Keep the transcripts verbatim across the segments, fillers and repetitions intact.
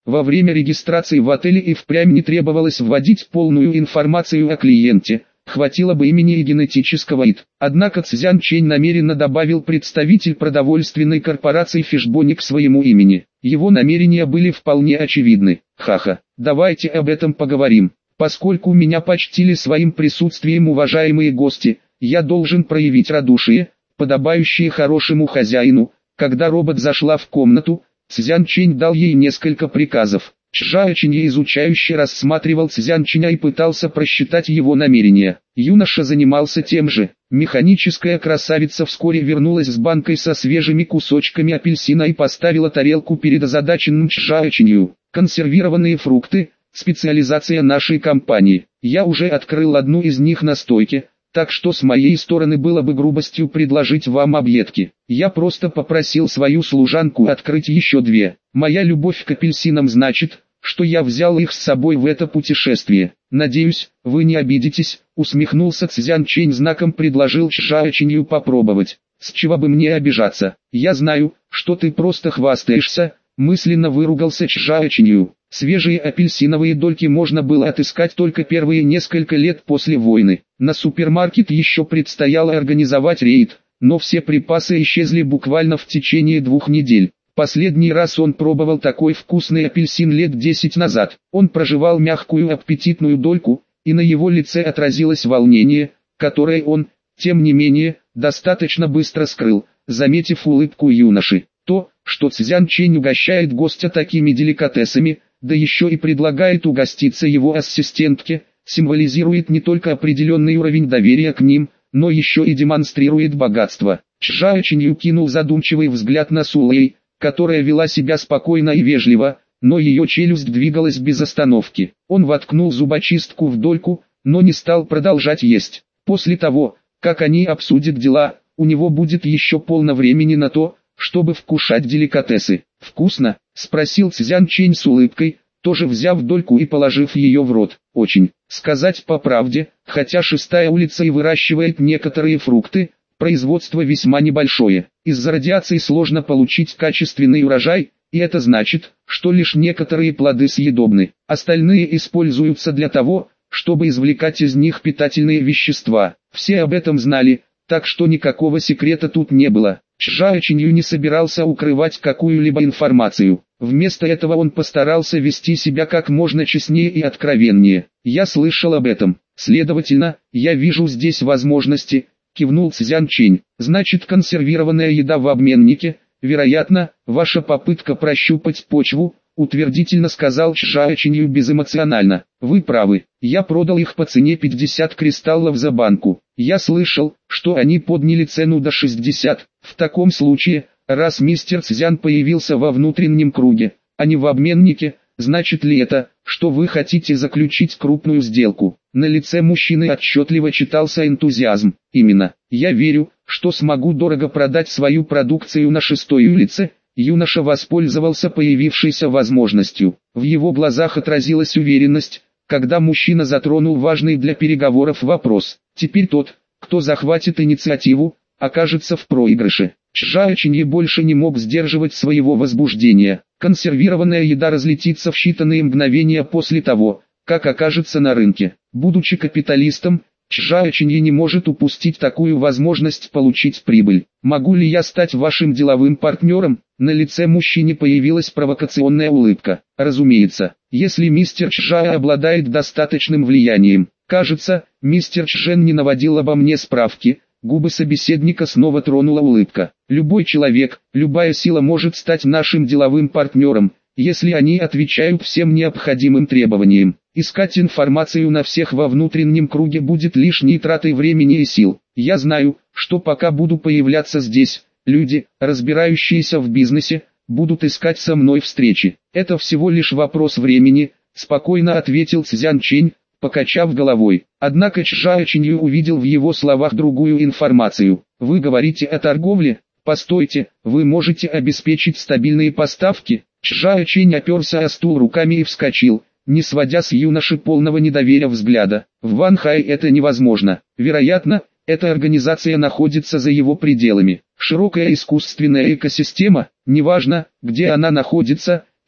Во время регистрации в отеле и впрямь не требовалось вводить полную информацию о клиенте, хватило бы имени и генетического ай ди. Однако Цзян Чэнь намеренно добавил представитель продовольственной корпорации Фишбони к своему имени. Его намерения были вполне очевидны. Ха-ха, давайте об этом поговорим. Поскольку меня почтили своим присутствием уважаемые гости, я должен проявить радушие, подобающее хорошему хозяину. Когда робот зашла в комнату, Цзян Чэнь дал ей несколько приказов. Чжао Чинье изучающе рассматривал Цзян Чэня и пытался просчитать его намерения. Юноша занимался тем же. Механическая красавица вскоре вернулась с банкой со свежими кусочками апельсина и поставила тарелку перед озадаченным Чжао Чинью. Консервированные фрукты – специализация нашей компании. Я уже открыл одну из них на стойке, так что с моей стороны было бы грубостью предложить вам объедки. Я просто попросил свою служанку открыть еще две. Моя любовь к апельсинам значит, что я взял их с собой в это путешествие. Надеюсь, вы не обидитесь, усмехнулся Цзян Чэнь, знаком предложил Чжао Чинью попробовать. С чего бы мне обижаться? Я знаю, что ты просто хвастаешься, мысленно выругался Чжао Чинью. Свежие апельсиновые дольки можно было отыскать только первые несколько лет после войны. На супермаркет еще предстояло организовать рейд, но все припасы исчезли буквально в течение двух недель. Последний раз он пробовал такой вкусный апельсин лет десять назад. Он прожевал мягкую аппетитную дольку, и на его лице отразилось волнение, которое он, тем не менее, достаточно быстро скрыл, заметив улыбку юноши. То, что Цзян Чэнь угощает гостя такими деликатесами, да еще и предлагает угоститься его ассистентке, символизирует не только определенный уровень доверия к ним, но еще и демонстрирует богатство. Чжао Чинью кинул задумчивый взгляд на Сулэй, которая вела себя спокойно и вежливо, но ее челюсть двигалась без остановки. Он воткнул зубочистку в дольку, но не стал продолжать есть. После того, как они обсудят дела, у него будет еще полно времени на то, чтобы вкушать деликатесы. «Вкусно?» – спросил Цзян Чэнь с улыбкой, тоже взяв дольку и положив ее в рот. «Очень. Сказать по правде, хотя шестая улица и выращивает некоторые фрукты, производство весьма небольшое. Из-за радиации сложно получить качественный урожай, и это значит, что лишь некоторые плоды съедобны. Остальные используются для того, чтобы извлекать из них питательные вещества. Все об этом знали, так что никакого секрета тут не было». Чжао Чинью не собирался укрывать какую-либо информацию. Вместо этого он постарался вести себя как можно честнее и откровеннее. «Я слышал об этом. Следовательно, я вижу здесь возможности», — кивнул Цзян Чэнь. «Значит, консервированная еда в обменнике, вероятно, ваша попытка прощупать почву», — утвердительно сказал Чжао Чинью безэмоционально. «Вы правы, я продал их по цене пятьдесят кристаллов за банку. Я слышал, что они подняли цену до шестидесяти. В таком случае, раз мистер Цзян появился во внутреннем круге, а не в обменнике, значит ли это, что вы хотите заключить крупную сделку?» На лице мужчины отчетливо читался энтузиазм. «Именно, я верю, что смогу дорого продать свою продукцию на шестой улице». Юноша воспользовался появившейся возможностью. В его глазах отразилась уверенность, когда мужчина затронул важный для переговоров вопрос. Теперь тот, кто захватит инициативу, окажется в проигрыше. Чжао Чинье больше не мог сдерживать своего возбуждения. Консервированная еда разлетится в считанные мгновения после того, как окажется на рынке. Будучи капиталистом, Чжао Чинье не может упустить такую возможность получить прибыль. «Могу ли я стать вашим деловым партнером?» На лице мужчины появилась провокационная улыбка. «Разумеется, если мистер Чжао обладает достаточным влиянием. Кажется, мистер Чжэн не наводил обо мне справки». Губы собеседника снова тронула улыбка. «Любой человек, любая сила может стать нашим деловым партнером, если они отвечают всем необходимым требованиям. Искать информацию на всех во внутреннем круге будет лишней тратой времени и сил. Я знаю, что пока буду появляться здесь, люди, разбирающиеся в бизнесе, будут искать со мной встречи. Это всего лишь вопрос времени», — спокойно ответил Цзян Чэнь, покачав головой. Однако Чжао Чинью увидел в его словах другую информацию. «Вы говорите о торговле? Постойте, вы можете обеспечить стабильные поставки?» Чжао Чэнь оперся о стул руками и вскочил, не сводя с юноши полного недоверия взгляда. «В Ванхай это невозможно. Вероятно, эта организация находится за его пределами. Широкая искусственная экосистема, неважно, где она находится,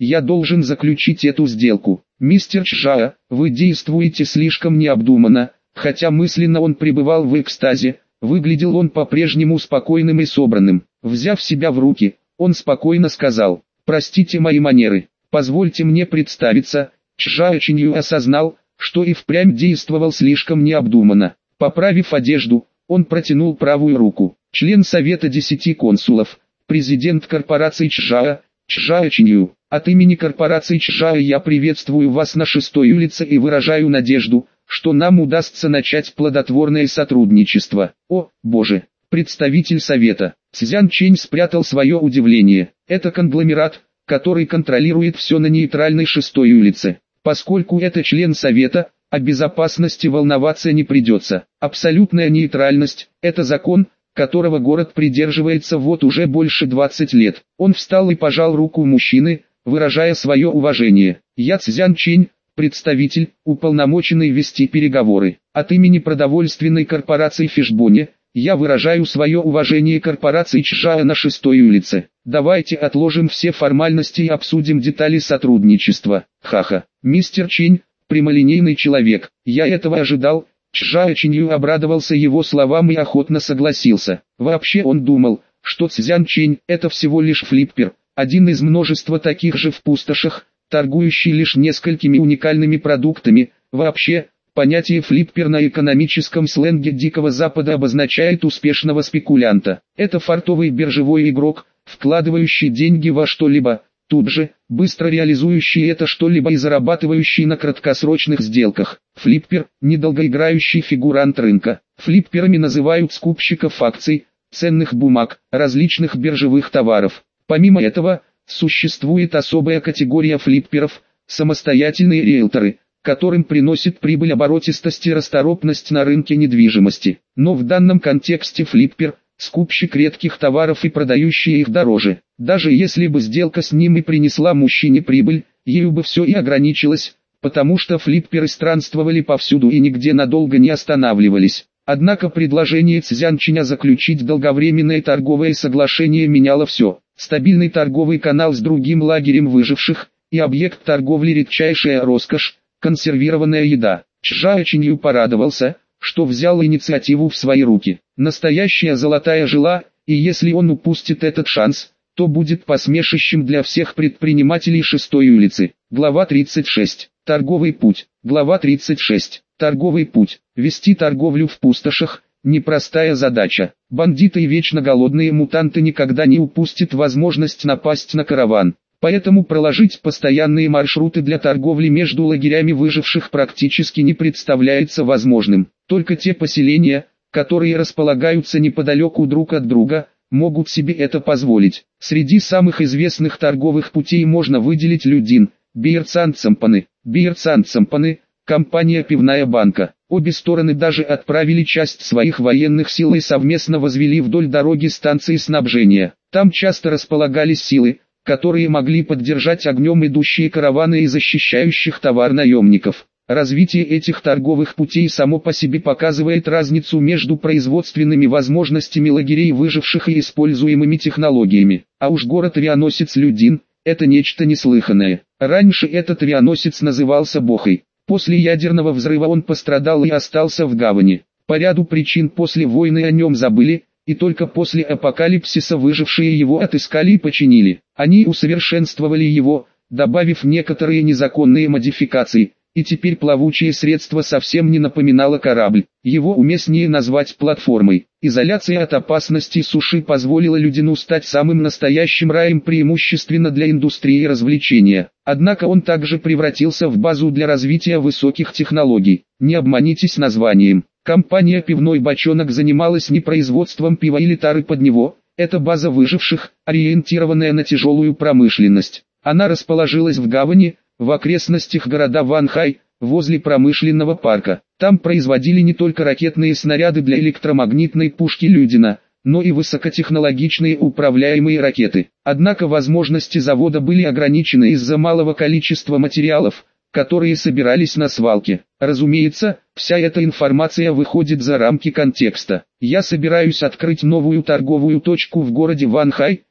я должен заключить эту сделку. Мистер Чжао, вы действуете слишком необдуманно, хотя мысленно он пребывал в экстазе, выглядел он по-прежнему спокойным и собранным. Взяв себя в руки, он спокойно сказал: «Простите мои манеры, позвольте мне представиться». Чжао Чинью осознал, что и впрямь действовал слишком необдуманно. Поправив одежду, он протянул правую руку. Член Совета десяти консулов, президент корпорации Чжао, Чжао Чинью. От имени корпорации Чжао я приветствую вас на шестой улице и выражаю надежду, что нам удастся начать плодотворное сотрудничество. О, боже! Представитель Совета. Цзян Чэнь спрятал свое удивление. Это конгломерат, который контролирует все на нейтральной шестой улице. Поскольку это член Совета, о безопасности волноваться не придется. Абсолютная нейтральность – это закон, которого город придерживается вот уже больше двадцати лет. Он встал и пожал руку мужчины, выражая свое уважение. Я Цзян Чэнь, представитель, уполномоченный вести переговоры. От имени продовольственной корпорации Фишбоне, я выражаю свое уважение корпорации Чжао на шестой улице. Давайте отложим все формальности и обсудим детали сотрудничества. Ха-ха. Мистер Чэнь, прямолинейный человек, я этого ожидал. Чжао Чинью обрадовался его словам и охотно согласился. Вообще он думал, что Цзян Чэнь – это всего лишь флиппер, один из множества таких же в пустошах, торгующий лишь несколькими уникальными продуктами. Вообще, понятие флиппер на экономическом сленге Дикого Запада обозначает успешного спекулянта. Это фартовый биржевой игрок, вкладывающий деньги во что-либо, тут же, быстро реализующий это что-либо и зарабатывающий на краткосрочных сделках. Флиппер – недолгоиграющий фигурант рынка. Флипперами называют скупщиков акций, ценных бумаг, различных биржевых товаров. Помимо этого, существует особая категория флипперов – самостоятельные риэлторы, которым приносит прибыль оборотистость и расторопность на рынке недвижимости. Но в данном контексте флиппер – скупщик редких товаров и продающий их дороже. Даже если бы сделка с ним и принесла мужчине прибыль, ею бы все и ограничилось, потому что флипперы странствовали повсюду и нигде надолго не останавливались. Однако предложение Цзян Чэня заключить долговременное торговое соглашение меняло все. Стабильный торговый канал с другим лагерем выживших, и объект торговли редчайшая роскошь, консервированная еда. Чжао Чинью порадовался, что взял инициативу в свои руки. Настоящая золотая жила, и если он упустит этот шанс, то будет посмешищем для всех предпринимателей шестой улицы. Глава тридцать шесть. Торговый путь. Глава тридцать шесть. Торговый путь. Вести торговлю в пустошах – непростая задача. Бандиты и вечно голодные мутанты никогда не упустят возможность напасть на караван. Поэтому проложить постоянные маршруты для торговли между лагерями выживших практически не представляется возможным. Только те поселения, которые располагаются неподалеку друг от друга, могут себе это позволить. Среди самых известных торговых путей можно выделить Людин, Бейерцан-Цампаны. Бейерцан-Цампаны – компания «Пивная банка». Обе стороны даже отправили часть своих военных сил и совместно возвели вдоль дороги станции снабжения. Там часто располагались силы, которые могли поддержать огнем идущие караваны и защищающих товар наемников. Развитие этих торговых путей само по себе показывает разницу между производственными возможностями лагерей выживших и используемыми технологиями. А уж город-авианосец Людин – это нечто неслыханное. Раньше этот авианосец назывался Бохой. После ядерного взрыва он пострадал и остался в гавани. По ряду причин после войны о нем забыли, и только после апокалипсиса выжившие его отыскали и починили. Они усовершенствовали его, добавив некоторые незаконные модификации, и теперь плавучее средство совсем не напоминало корабль. Его уместнее назвать платформой. Изоляция от опасности суши позволила Людину стать самым настоящим раем преимущественно для индустрии развлечения. Однако он также превратился в базу для развития высоких технологий. Не обманитесь названием. Компания «Пивной бочонок» занималась не производством пива или тары под него. Это база выживших, ориентированная на тяжелую промышленность. Она расположилась в гавани, в окрестностях города Ванхай, возле промышленного парка. Там производили не только ракетные снаряды для электромагнитной пушки Людина, но и высокотехнологичные управляемые ракеты. Однако возможности завода были ограничены из-за малого количества материалов, которые собирались на свалке. Разумеется, вся эта информация выходит за рамки контекста. Я собираюсь открыть новую торговую точку в городе Ванхай,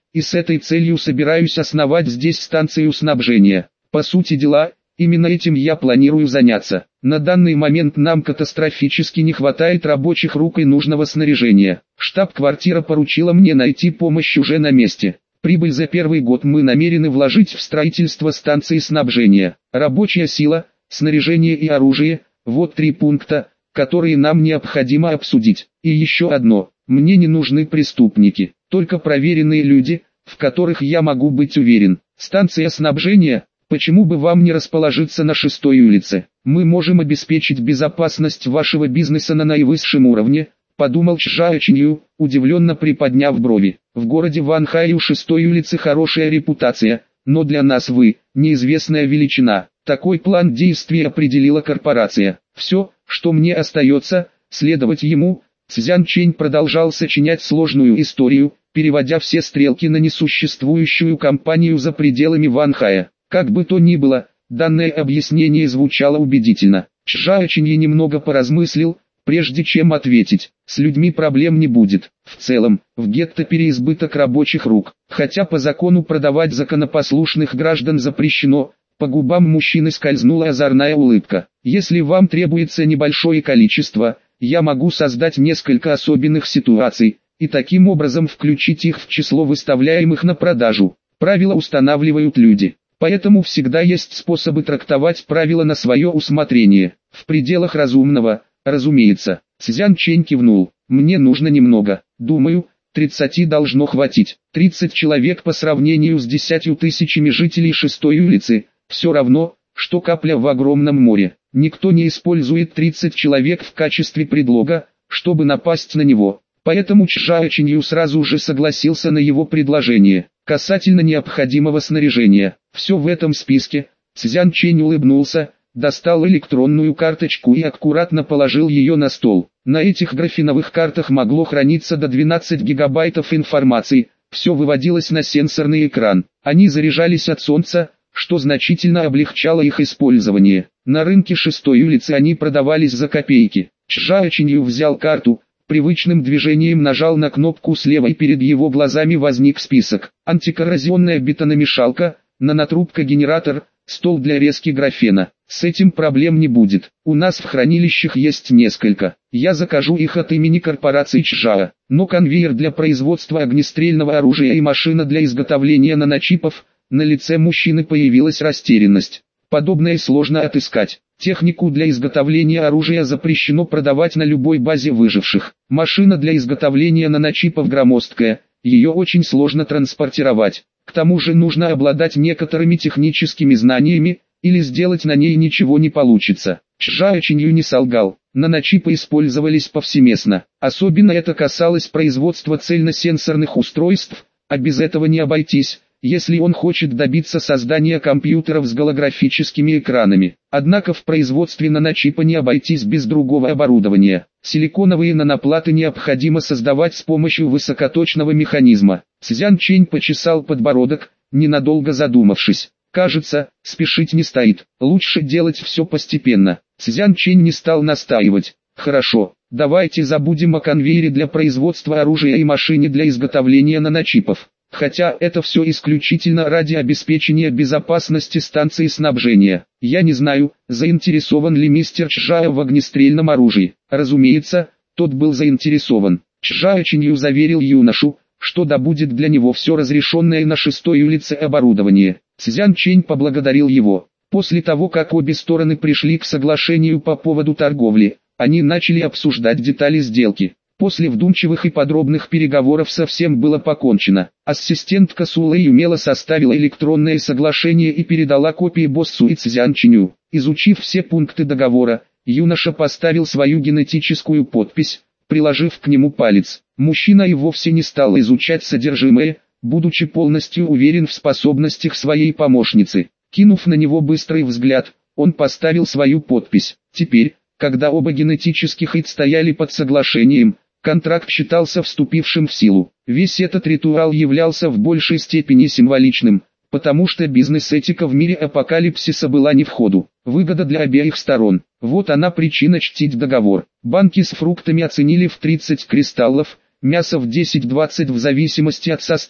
и с этой целью собираюсь основать здесь станцию снабжения. По сути дела, именно этим я планирую заняться. На данный момент нам катастрофически не хватает рабочих рук и нужного снаряжения. Штаб-квартира поручила мне найти помощь уже на месте. Прибыль за первый год мы намерены вложить в строительство станции снабжения. Рабочая сила, снаряжение и оружие – вот три пункта, которые нам необходимо обсудить. И еще одно – мне не нужны преступники, только проверенные люди, в которых я могу быть уверен. Станция снабжения – почему бы вам не расположиться на шестой улице? Мы можем обеспечить безопасность вашего бизнеса на наивысшем уровне, подумал Чжао Чинью, удивленно приподняв брови. В городе Ванхай у шестой улицы хорошая репутация, но для нас вы – неизвестная величина. Такой план действий определила корпорация. Все, что мне остается, следовать ему. Цзян Чэнь продолжал сочинять сложную историю, переводя все стрелки на несуществующую компанию за пределами Ванхая. Как бы то ни было, данное объяснение звучало убедительно. Чжао Чиньи немного поразмыслил, прежде чем ответить. С людьми проблем не будет. В целом, в гетто переизбыток рабочих рук. Хотя по закону продавать законопослушных граждан запрещено, по губам мужчины скользнула озорная улыбка. Если вам требуется небольшое количество, я могу создать несколько особенных ситуаций, и таким образом включить их в число выставляемых на продажу. Правила устанавливают люди. Поэтому всегда есть способы трактовать правила на свое усмотрение. В пределах разумного, разумеется. Цзян Чэнь кивнул. Мне нужно немного. Думаю, тридцати должно хватить. тридцать человек по сравнению с десятью тысячами жителей шестой улицы. Все равно, что капля в огромном море. Никто не использует тридцать человек в качестве предлога, чтобы напасть на него. Поэтому Чжао Чинью сразу же согласился на его предложение. Касательно необходимого снаряжения, все в этом списке. Цзян Чэнь улыбнулся, достал электронную карточку и аккуратно положил ее на стол. На этих графиновых картах могло храниться до двенадцати гигабайтов информации, все выводилось на сенсорный экран. Они заряжались от солнца, что значительно облегчало их использование. На рынке шестой улицы они продавались за копейки. Чжао Чинью взял карту, привычным движением нажал на кнопку слева и перед его глазами возник список. Антикоррозионная бетономешалка, нанотрубка-генератор, стол для резки графена. С этим проблем не будет. У нас в хранилищах есть несколько. Я закажу их от имени корпорации Чжао. Но конвейер для производства огнестрельного оружия и машина для изготовления наночипов. На лице мужчины появилась растерянность. Подобное сложно отыскать. Технику для изготовления оружия запрещено продавать на любой базе выживших. Машина для изготовления наночипов громоздкая, ее очень сложно транспортировать. К тому же нужно обладать некоторыми техническими знаниями, или сделать на ней ничего не получится. Чжао Чинью не солгал. Наночипы использовались повсеместно. Особенно это касалось производства цельносенсорных устройств, а без этого не обойтись, если он хочет добиться создания компьютеров с голографическими экранами. Однако в производстве наночипа не обойтись без другого оборудования. Силиконовые наноплаты необходимо создавать с помощью высокоточного механизма. Цзян Чэнь почесал подбородок, ненадолго задумавшись. Кажется, спешить не стоит. Лучше делать все постепенно. Цзян Чэнь не стал настаивать. Хорошо, давайте забудем о конвейере для производства оружия и машине для изготовления наночипов. Хотя это все исключительно ради обеспечения безопасности станции снабжения. Я не знаю, заинтересован ли мистер Чжао в огнестрельном оружии. Разумеется, тот был заинтересован. Чжао Чинью заверил юношу, что добудет для него все разрешенное на шестой улице оборудование. Цзян Чэнь поблагодарил его. После того, как обе стороны пришли к соглашению по поводу торговли, они начали обсуждать детали сделки. После вдумчивых и подробных переговоров совсем было покончено. Ассистентка Сулэй умело составила электронное соглашение и передала копии боссу и Цзян Чиню. Изучив все пункты договора, юноша поставил свою генетическую подпись, приложив к нему палец. Мужчина и вовсе не стал изучать содержимое, будучи полностью уверен в способностях своей помощницы. Кинув на него быстрый взгляд, он поставил свою подпись. Теперь, когда оба генетических ид стояли под соглашением, контракт считался вступившим в силу. Весь этот ритуал являлся в большей степени символичным, потому что бизнес-этика в мире апокалипсиса была не в ходу. Выгода для обеих сторон. Вот она причина чтить договор. Банки с фруктами оценили в тридцать кристаллов, мясо в десять-двадцать в зависимости от состава,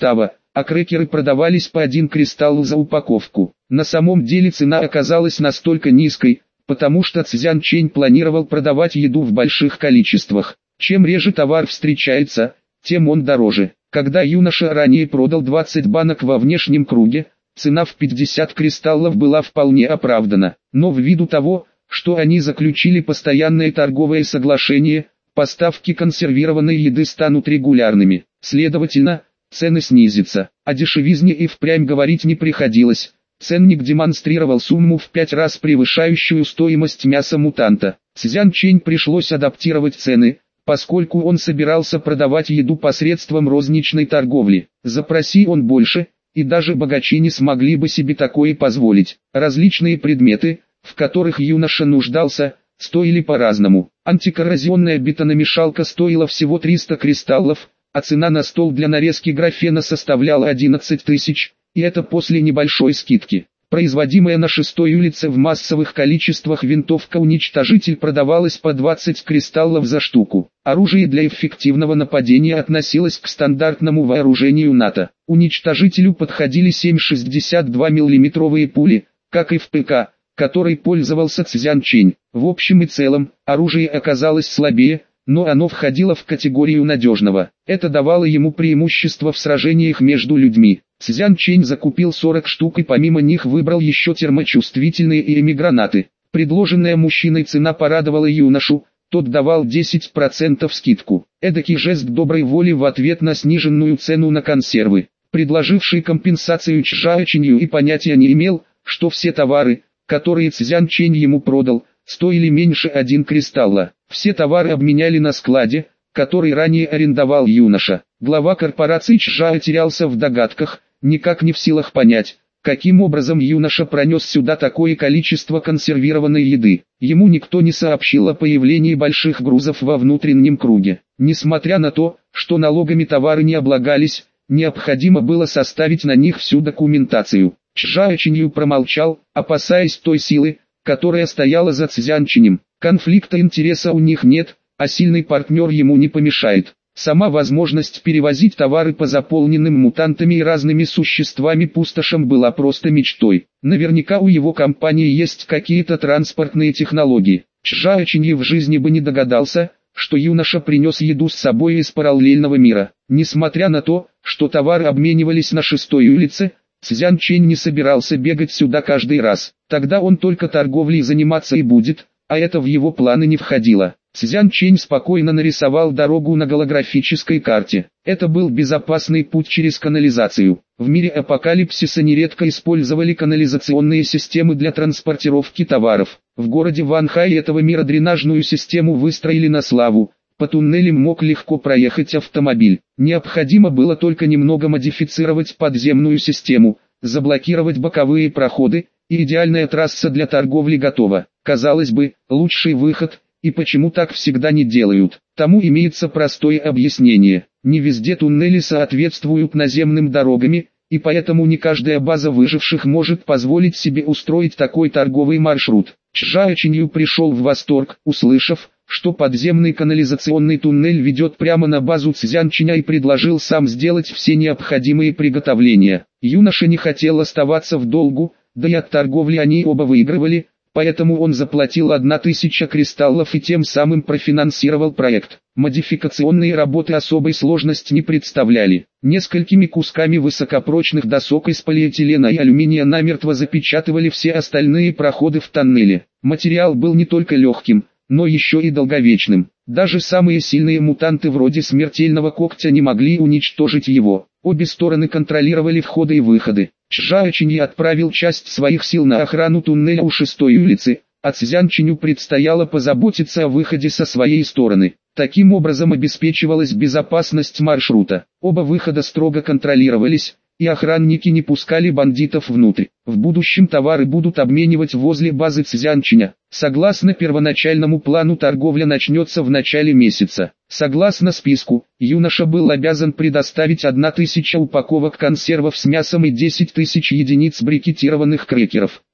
а крекеры продавались по один кристалл за упаковку. На самом деле цена оказалась настолько низкой, потому что Цзян Чэнь планировал продавать еду в больших количествах. Чем реже товар встречается, тем он дороже. Когда юноша ранее продал двадцать банок во внешнем круге, цена в пятьдесят кристаллов была вполне оправдана. Но ввиду того, что они заключили постоянное торговое соглашение, поставки консервированной еды станут регулярными. Следовательно, цены снизятся. О дешевизне и впрямь говорить не приходилось. Ценник демонстрировал сумму в пять раз превышающую стоимость мяса мутанта. Цзян Чэнь пришлось адаптировать цены, поскольку он собирался продавать еду посредством розничной торговли. Запроси он больше, и даже богачи не смогли бы себе такое позволить. Различные предметы, в которых юноша нуждался, стоили по-разному. Антикоррозионная бетономешалка стоила всего триста кристаллов, а цена на стол для нарезки графена составляла одиннадцать тысяч, и это после небольшой скидки. Производимая на шестой улице в массовых количествах винтовка-уничтожитель продавалась по двадцать кристаллов за штуку. Оружие для эффективного нападения относилось к стандартному вооружению НАТО. Уничтожителю подходили семь шестьдесят два миллиметровые пули, как и в ПК, которой пользовался Цзян Чэнь. В общем и целом, оружие оказалось слабее, но оно входило в категорию надежного. Это давало ему преимущество в сражениях между людьми. Цзян Чэнь закупил сорок штук и помимо них выбрал еще термочувствительные и эмигранаты. Предложенная мужчиной цена порадовала юношу, тот давал десять процентов скидку. Эдакий жест доброй воли в ответ на сниженную цену на консервы. Предложивший компенсацию Чжао Чинью и понятия не имел, что все товары, которые Цзян Чэнь ему продал, стоили меньше один кристалла. Все товары обменяли на складе, который ранее арендовал юноша. Глава корпорации Чжао терялся в догадках, никак не в силах понять, каким образом юноша пронес сюда такое количество консервированной еды. Ему никто не сообщил о появлении больших грузов во внутреннем круге. Несмотря на то, что налогами товары не облагались, необходимо было составить на них всю документацию. Чжао Чинью промолчал, опасаясь той силы, которая стояла за Цзян Чэнем. Конфликта интереса у них нет, а сильный партнер ему не помешает. Сама возможность перевозить товары по заполненным мутантами и разными существами пустошам была просто мечтой. Наверняка у его компании есть какие-то транспортные технологии. Чжао Чинью в жизни бы не догадался, что юноша принес еду с собой из параллельного мира. Несмотря на то, что товары обменивались на шестой улице, Цзян Чэнь не собирался бегать сюда каждый раз. Тогда он только торговлей заниматься и будет, а это в его планы не входило. Цзян Чэнь спокойно нарисовал дорогу на голографической карте. Это был безопасный путь через канализацию. В мире апокалипсиса нередко использовали канализационные системы для транспортировки товаров. В городе Ванхай этого мира дренажную систему выстроили на славу. По туннелям мог легко проехать автомобиль. Необходимо было только немного модифицировать подземную систему, заблокировать боковые проходы, и идеальная трасса для торговли готова. Казалось бы, лучший выход, и почему так всегда не делают? Тому имеется простое объяснение. Не везде туннели соответствуют наземным дорогам, и поэтому не каждая база выживших может позволить себе устроить такой торговый маршрут. Чжао Чинью пришел в восторг, услышав, что подземный канализационный туннель ведет прямо на базу Цзян Чэня, и предложил сам сделать все необходимые приготовления. Юноша не хотел оставаться в долгу, да и от торговли они оба выигрывали, поэтому он заплатил одна тысяча кристаллов и тем самым профинансировал проект. Модификационные работы особой сложности не представляли. Несколькими кусками высокопрочных досок из полиэтилена и алюминия намертво запечатывали все остальные проходы в тоннеле. Материал был не только легким, но еще и долговечным. Даже самые сильные мутанты вроде смертельного когтя не могли уничтожить его. Обе стороны контролировали входы и выходы. Чжао Чинью отправил часть своих сил на охрану туннеля у шестой улицы, а Цзян Чэню предстояло позаботиться о выходе со своей стороны. Таким образом обеспечивалась безопасность маршрута. Оба выхода строго контролировались, и охранники не пускали бандитов внутрь. В будущем товары будут обменивать возле базы Цзян Чэня. Согласно первоначальному плану, торговля начнется в начале месяца. Согласно списку, юноша был обязан предоставить одна тысяча упаковок консервов с мясом и десять тысяч единиц брикетированных крекеров.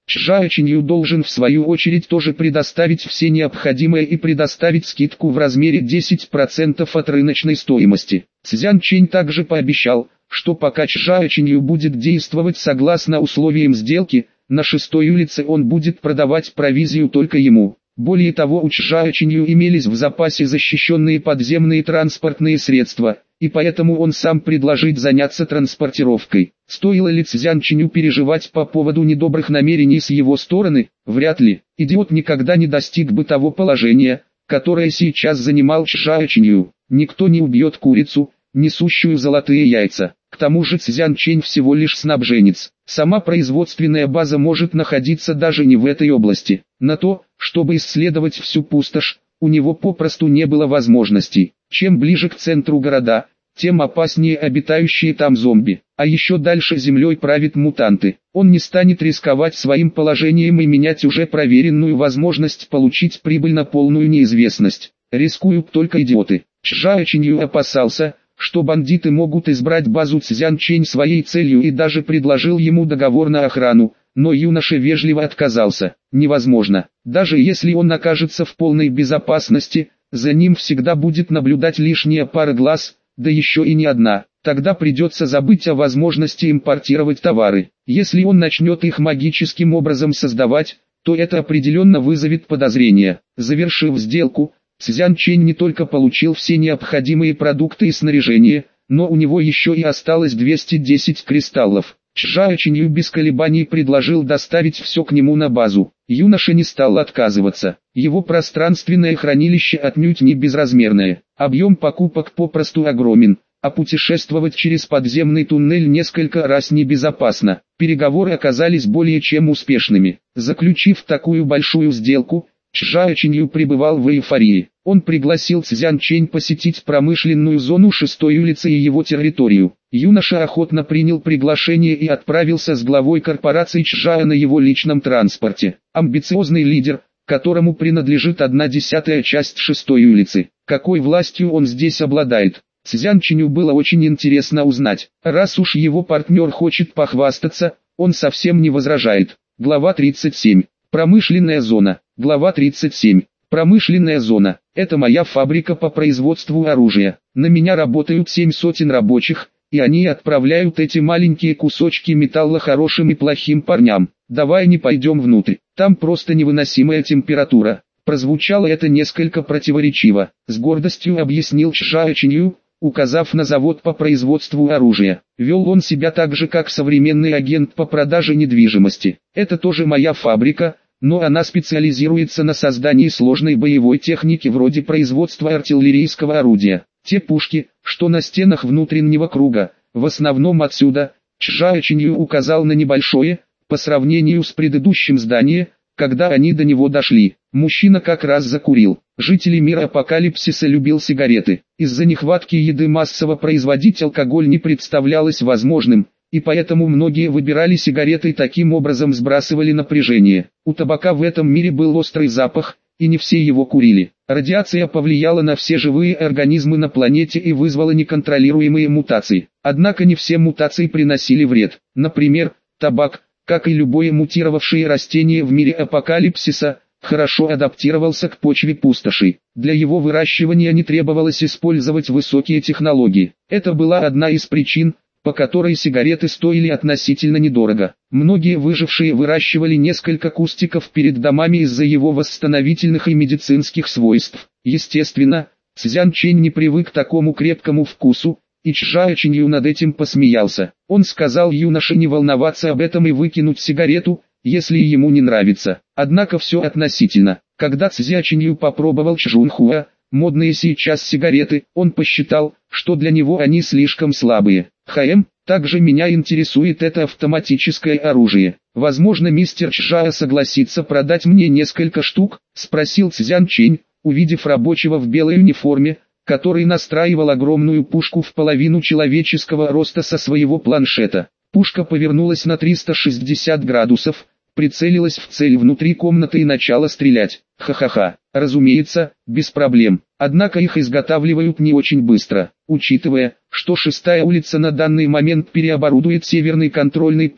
Чжао Чинью должен в свою очередь тоже предоставить все необходимое и предоставить скидку в размере десять процентов от рыночной стоимости. Цзян Чэнь также пообещал, что пока Чжао Чинью будет действовать согласно условиям сделки, на шестой улице он будет продавать провизию только ему. Более того, у Чжао Чинью имелись в запасе защищенные подземные транспортные средства, и поэтому он сам предложит заняться транспортировкой. Стоило ли Цзян Чиню переживать по поводу недобрых намерений с его стороны? Вряд ли. Идиот никогда не достиг бы того положения, которое сейчас занимал Чжао Чиню. Никто не убьет курицу, несущую золотые яйца. К тому же Цзян Чэнь всего лишь снабженец. Сама производственная база может находиться даже не в этой области. На то, чтобы исследовать всю пустошь, у него попросту не было возможностей. Чем ближе к центру города, тем опаснее обитающие там зомби. А еще дальше землей правят мутанты. Он не станет рисковать своим положением и менять уже проверенную возможность получить прибыль на полную неизвестность. Рискуют только идиоты. Чжао Чинью опасался, что бандиты могут избрать базу Цзян Чэнь своей целью и даже предложил ему договор на охрану, но юноша вежливо отказался. Невозможно. Даже если он окажется в полной безопасности, за ним всегда будет наблюдать лишняя пара глаз, да еще и не одна. Тогда придется забыть о возможности импортировать товары. Если он начнет их магическим образом создавать, то это определенно вызовет подозрения. Завершив сделку, Цзян Чэнь не только получил все необходимые продукты и снаряжение, но у него еще и осталось двести десять кристаллов. Чжао Чинью без колебаний предложил доставить все к нему на базу. Юноша не стал отказываться. Его пространственное хранилище отнюдь не безразмерное. Объем покупок попросту огромен, а путешествовать через подземный туннель несколько раз небезопасно. Переговоры оказались более чем успешными. Заключив такую большую сделку, Чжао Чинью пребывал в эйфории. Он пригласил Цзян Чэнь посетить промышленную зону шестой улицы и его территорию. Юноша охотно принял приглашение и отправился с главой корпорации Чжао на его личном транспорте. Амбициозный лидер, которому принадлежит одна десятая часть шестой улицы. Какой властью он здесь обладает? Цзян Чэню было очень интересно узнать. Раз уж его партнер хочет похвастаться, он совсем не возражает. Глава тридцать семь. Промышленная зона. Глава тридцать семь. Промышленная зона. Это моя фабрика по производству оружия. На меня работают семь сотен рабочих, и они отправляют эти маленькие кусочки металла хорошим и плохим парням. Давай не пойдем внутрь. Там просто невыносимая температура. Прозвучало это несколько противоречиво. С гордостью объяснил Чжао Чинью, указав на завод по производству оружия. Вел он себя так же, как современный агент по продаже недвижимости. Это тоже моя фабрика, но она специализируется на создании сложной боевой техники вроде производства артиллерийского орудия. Те пушки, что на стенах внутреннего круга, в основном отсюда. Чжао Чинью указал на небольшое, по сравнению с предыдущим здание, когда они до него дошли. Мужчина как раз закурил. Жители мира апокалипсиса любил сигареты. Из-за нехватки еды массово производить алкоголь не представлялось возможным, и поэтому многие выбирали сигареты и таким образом сбрасывали напряжение. У табака в этом мире был острый запах, и не все его курили. Радиация повлияла на все живые организмы на планете и вызвала неконтролируемые мутации. Однако не все мутации приносили вред. Например, табак, как и любое мутировавшее растение в мире апокалипсиса, хорошо адаптировался к почве пустоши. Для его выращивания не требовалось использовать высокие технологии. Это была одна из причин, по которой сигареты стоили относительно недорого. Многие выжившие выращивали несколько кустиков перед домами из-за его восстановительных и медицинских свойств. Естественно, Цзян Чэнь не привык к такому крепкому вкусу, и Чжао Чинью над этим посмеялся. Он сказал юноше не волноваться об этом и выкинуть сигарету, если ему не нравится. Однако все относительно. Когда Цзян Чинью попробовал Чжунхуа, модные сейчас сигареты, он посчитал, что для него они слишком слабые. «Хм, также меня интересует это автоматическое оружие. Возможно, мистер Чжао согласится продать мне несколько штук?» — спросил Цзян Чэнь, увидев рабочего в белой униформе, который настраивал огромную пушку в половину человеческого роста со своего планшета. Пушка повернулась на триста шестьдесят градусов, прицелилась в цель внутри комнаты и начала стрелять. Ха-ха-ха, разумеется, без проблем. Однако их изготавливают не очень быстро. Учитывая, что шестая улица на данный момент переоборудует северный контрольный пост,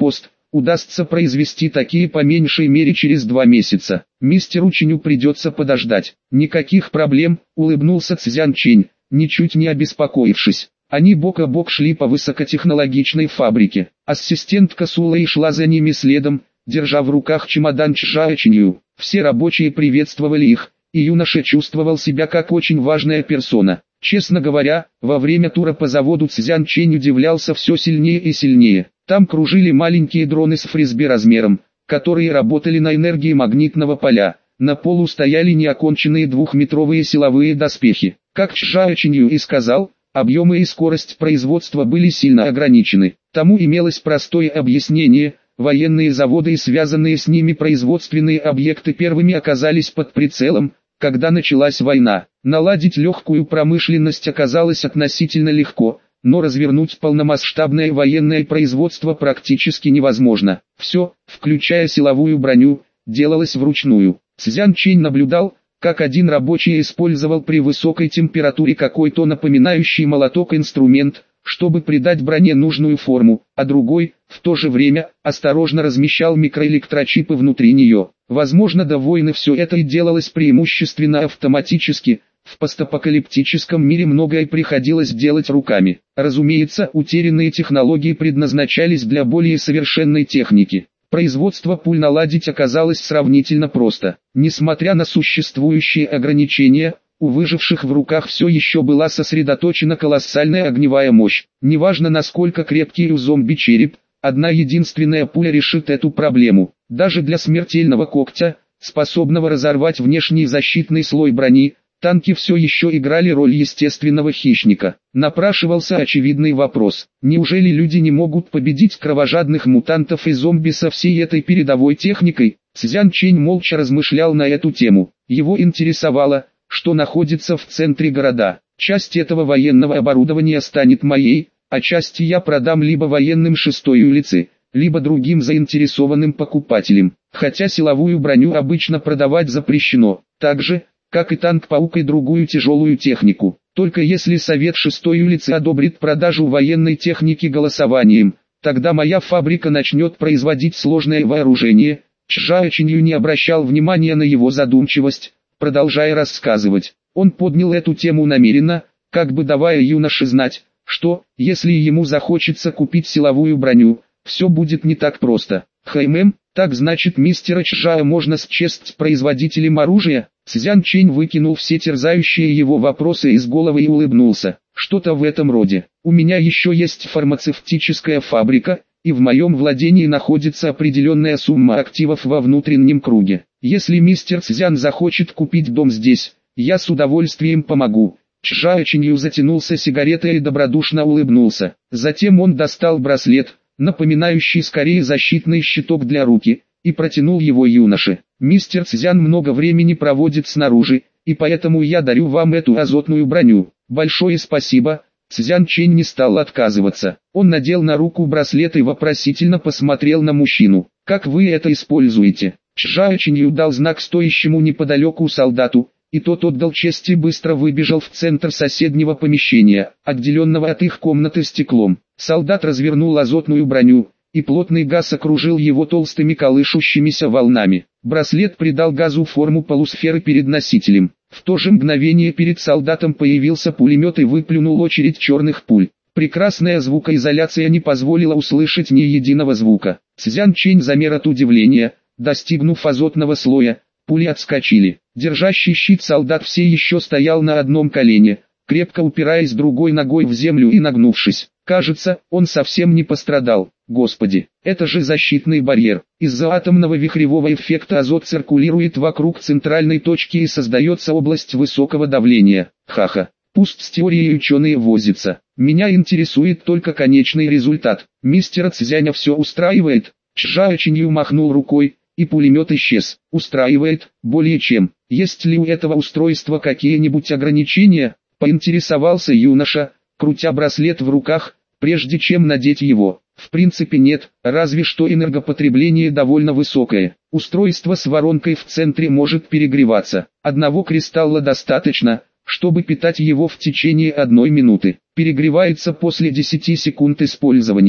удастся произвести такие по меньшей мере через два месяца. Мистеру Чиню придется подождать. Никаких проблем, улыбнулся Цзян Чэнь, ничуть не обеспокоившись. Они бок о бок шли по высокотехнологичной фабрике. Ассистентка Сулэй шла за ними следом, держа в руках чемодан Чжао Чинью. Все рабочие приветствовали их, и юноша чувствовал себя как очень важная персона. Честно говоря, во время тура по заводу Цзян Чэнь удивлялся все сильнее и сильнее. Там кружили маленькие дроны с фрисби размером, которые работали на энергии магнитного поля. На полу стояли неоконченные двухметровые силовые доспехи. Как Чжао Чинью и сказал, объемы и скорость производства были сильно ограничены. Тому имелось простое объяснение: военные заводы и связанные с ними производственные объекты первыми оказались под прицелом, когда началась война. Наладить легкую промышленность оказалось относительно легко, но развернуть полномасштабное военное производство практически невозможно. Все, включая силовую броню, делалось вручную. Цзян Чэнь наблюдал, как один рабочий использовал при высокой температуре какой-то напоминающий молоток инструмент, чтобы придать броне нужную форму, а другой, в то же время, осторожно размещал микроэлектрочипы внутри нее. Возможно, до войны все это и делалось преимущественно автоматически. В постапокалиптическом мире многое приходилось делать руками. Разумеется, утерянные технологии предназначались для более совершенной техники. Производство пуль наладить оказалось сравнительно просто. Несмотря на существующие ограничения, у выживших в руках все еще была сосредоточена колоссальная огневая мощь. Неважно, насколько крепкий у зомби череп, одна единственная пуля решит эту проблему. Даже для смертельного когтя, способного разорвать внешний защитный слой брони, танки все еще играли роль естественного хищника. Напрашивался очевидный вопрос: неужели люди не могут победить кровожадных мутантов и зомби со всей этой передовой техникой? Цзян Чэнь молча размышлял на эту тему. Его интересовало, что находится в центре города. Часть этого военного оборудования станет моей, а часть я продам либо военным шестой улицы, либо другим заинтересованным покупателям. Хотя силовую броню обычно продавать запрещено, так же, как и танк-паук и другую тяжелую технику. Только если Совет шестой улицы одобрит продажу военной техники голосованием, тогда моя фабрика начнет производить сложное вооружение. Чжао Чинью не обращал внимания на его задумчивость, продолжая рассказывать. Он поднял эту тему намеренно, как бы давая юноше знать, что, если ему захочется купить силовую броню, все будет не так просто. Хэймэм, так значит мистера Чжао можно счесть производителем оружия? Цзян Чэнь выкинул все терзающие его вопросы из головы и улыбнулся. Что-то в этом роде. У меня еще есть фармацевтическая фабрика, и в моем владении находится определенная сумма активов во внутреннем круге. Если мистер Цзян захочет купить дом здесь, я с удовольствием помогу. Чжао Чинью затянулся сигаретой и добродушно улыбнулся. Затем он достал браслет, напоминающий скорее защитный щиток для руки, и протянул его юноше. Мистер Цзян много времени проводит снаружи, и поэтому я дарю вам эту азотную броню. Большое спасибо. Цзян Чэнь не стал отказываться. Он надел на руку браслет и вопросительно посмотрел на мужчину. Как вы это используете? Чжао Чинью дал знак стоящему неподалеку солдату, и тот отдал честь и быстро выбежал в центр соседнего помещения, отделенного от их комнаты стеклом. Солдат развернул азотную броню, и плотный газ окружил его толстыми колышущимися волнами. Браслет придал газу форму полусферы перед носителем. В то же мгновение перед солдатом появился пулемет и выплюнул очередь черных пуль. Прекрасная звукоизоляция не позволила услышать ни единого звука. Цзян Чэнь замер от удивления. Достигнув азотного слоя, пули отскочили. Держащий щит солдат все еще стоял на одном колене, крепко упираясь другой ногой в землю и нагнувшись. Кажется, он совсем не пострадал. Господи, это же защитный барьер. Из-за атомного вихревого эффекта азот циркулирует вокруг центральной точки и создается область высокого давления. Ха-ха. Пусть с теорией ученые возятся. Меня интересует только конечный результат. Мистера Цзяня все устраивает? Чжао Чинью махнул рукой, и пулемет исчез. Устраивает, более чем. Есть ли у этого устройства какие-нибудь ограничения? Поинтересовался юноша, крутя браслет в руках, прежде чем надеть его. В принципе нет, разве что энергопотребление довольно высокое. Устройство с воронкой в центре может перегреваться. Одного кристалла достаточно, чтобы питать его в течение одной минуты. Перегревается после десяти секунд использования.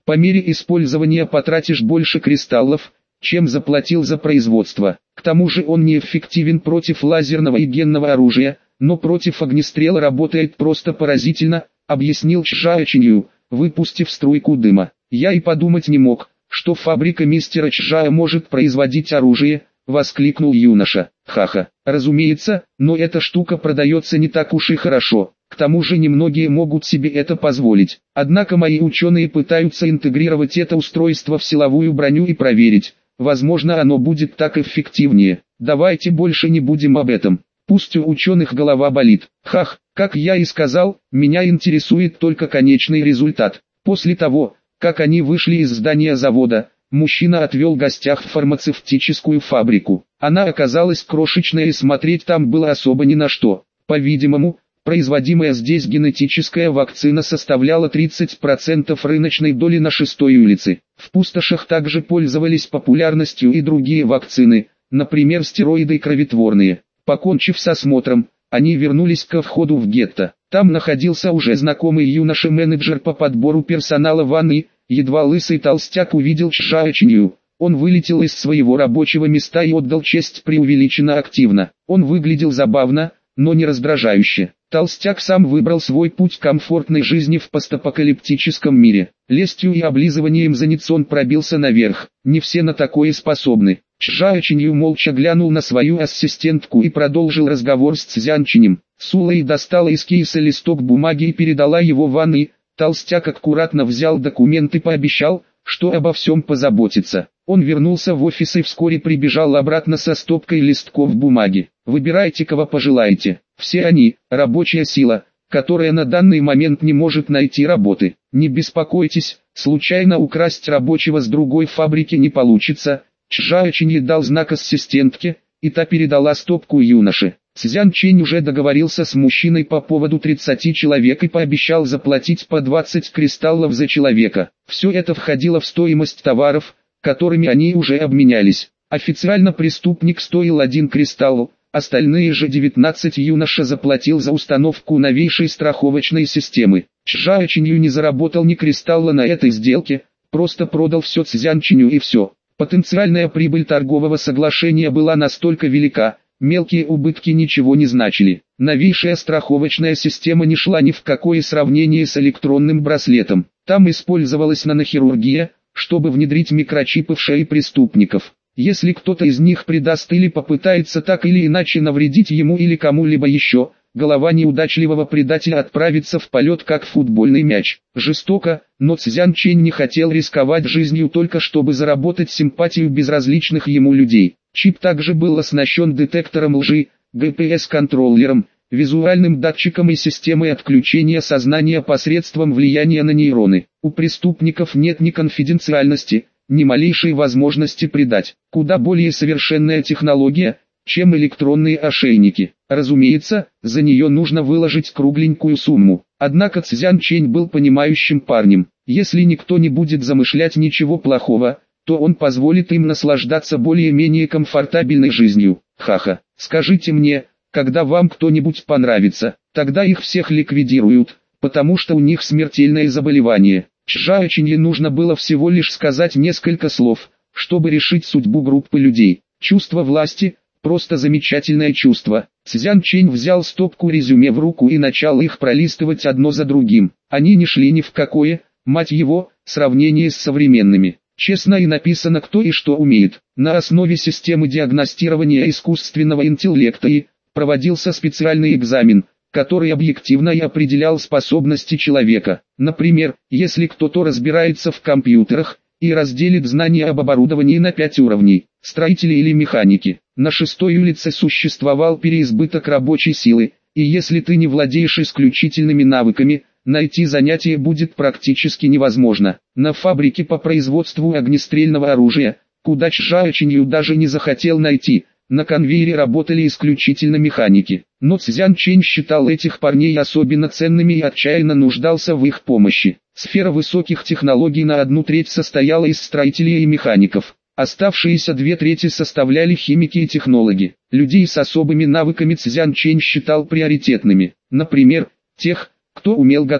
По мере использования потратишь больше кристаллов, чем заплатил за производство. К тому же он неэффективен против лазерного и генного оружия, но против огнестрела работает просто поразительно, объяснил Чжао Чинью, выпустив струйку дыма. Я и подумать не мог, что фабрика мистера Чжао может производить оружие, воскликнул юноша. Ха-ха, разумеется, но эта штука продается не так уж и хорошо. К тому же немногие могут себе это позволить. Однако мои ученые пытаются интегрировать это устройство в силовую броню и проверить. Возможно, оно будет так эффективнее. Давайте больше не будем об этом. Пусть у ученых голова болит. Хах, как я и сказал, меня интересует только конечный результат. После того, как они вышли из здания завода, мужчина отвел гостях в фармацевтическую фабрику. Она оказалась крошечной и смотреть там было особо ни на что. По-видимому, производимая здесь генетическая вакцина составляла тридцать процентов рыночной доли на шестой улице. В пустошах также пользовались популярностью и другие вакцины, например стероиды кроветворные. Покончив с осмотром, они вернулись ко входу в гетто. Там находился уже знакомый юноша-менеджер по подбору персонала Ван И. Едва лысый толстяк увидел Чжао Чинью, он вылетел из своего рабочего места и отдал честь преувеличенно активно. Он выглядел забавно, но не раздражающе. Толстяк сам выбрал свой путь комфортной жизни в постапокалиптическом мире. Лестью и облизыванием занят он пробился наверх. Не все на такое способны. Чжао Чинью молча глянул на свою ассистентку и продолжил разговор с Цзянчинем. Сулэй достала из кейса листок бумаги и передала его Ван И. Толстяк аккуратно взял документ и пообещал, что обо всем позаботится. Он вернулся в офис и вскоре прибежал обратно со стопкой листков бумаги. Выбирайте, кого пожелаете. Все они – рабочая сила, которая на данный момент не может найти работы. Не беспокойтесь, случайно украсть рабочего с другой фабрики не получится. Чжао Чинь дал знак ассистентке, и та передала стопку юноше. Цзян Чэнь уже договорился с мужчиной по поводу тридцати человек и пообещал заплатить по двадцать кристаллов за человека. Все это входило в стоимость товаров, которыми они уже обменялись. Официально преступник стоил один кристалл, остальные же девятнадцать юноша заплатил за установку новейшей страховочной системы. Чжао Чинью не заработал ни кристалла на этой сделке, просто продал все Цзян Чиню и все. Потенциальная прибыль торгового соглашения была настолько велика, мелкие убытки ничего не значили. Новейшая страховочная система не шла ни в какое сравнение с электронным браслетом. Там использовалась нанохирургия, чтобы внедрить микрочипы в шеи преступников. Если кто-то из них предаст или попытается так или иначе навредить ему или кому-либо еще, голова неудачливого предателя отправится в полет как футбольный мяч. Жестоко, но Цзян Чэнь не хотел рисковать жизнью только чтобы заработать симпатию безразличных ему людей. Чип также был оснащен детектором лжи, джи пи эс-контроллером, визуальным датчиком и системой отключения сознания посредством влияния на нейроны. У преступников нет ни конфиденциальности, ни малейшей возможности предать. Куда более совершенная технология, чем электронные ошейники. Разумеется, за нее нужно выложить кругленькую сумму. Однако Цзян Чэнь был понимающим парнем. Если никто не будет замышлять ничего плохого, то он позволит им наслаждаться более-менее комфортабельной жизнью. Ха-ха, скажите мне, когда вам кто-нибудь понравится, тогда их всех ликвидируют, потому что у них смертельное заболевание. Чжао Чинью нужно было всего лишь сказать несколько слов, чтобы решить судьбу группы людей. Чувство власти – просто замечательное чувство. Цзян Чэнь взял стопку резюме в руку и начал их пролистывать одно за другим. Они не шли ни в какое, мать его, сравнение с современными. Честно и написано кто и что умеет. На основе системы диагностирования искусственного интеллекта и проводился специальный экзамен, который объективно и определял способности человека. Например, если кто-то разбирается в компьютерах и разделит знания об оборудовании на пять уровней, строители или механики. На шестой улице существовал переизбыток рабочей силы, и если ты не владеешь исключительными навыками, найти занятие будет практически невозможно. На фабрике по производству огнестрельного оружия, куда Чжао Чинью даже не захотел найти, на конвейере работали исключительно механики. Но Цзян Чэнь считал этих парней особенно ценными и отчаянно нуждался в их помощи. Сфера высоких технологий на одну треть состояла из строителей и механиков. Оставшиеся две трети составляли химики и технологи. Людей с особыми навыками Цзян Чэнь считал приоритетными. Например, тех, кто умел готовить.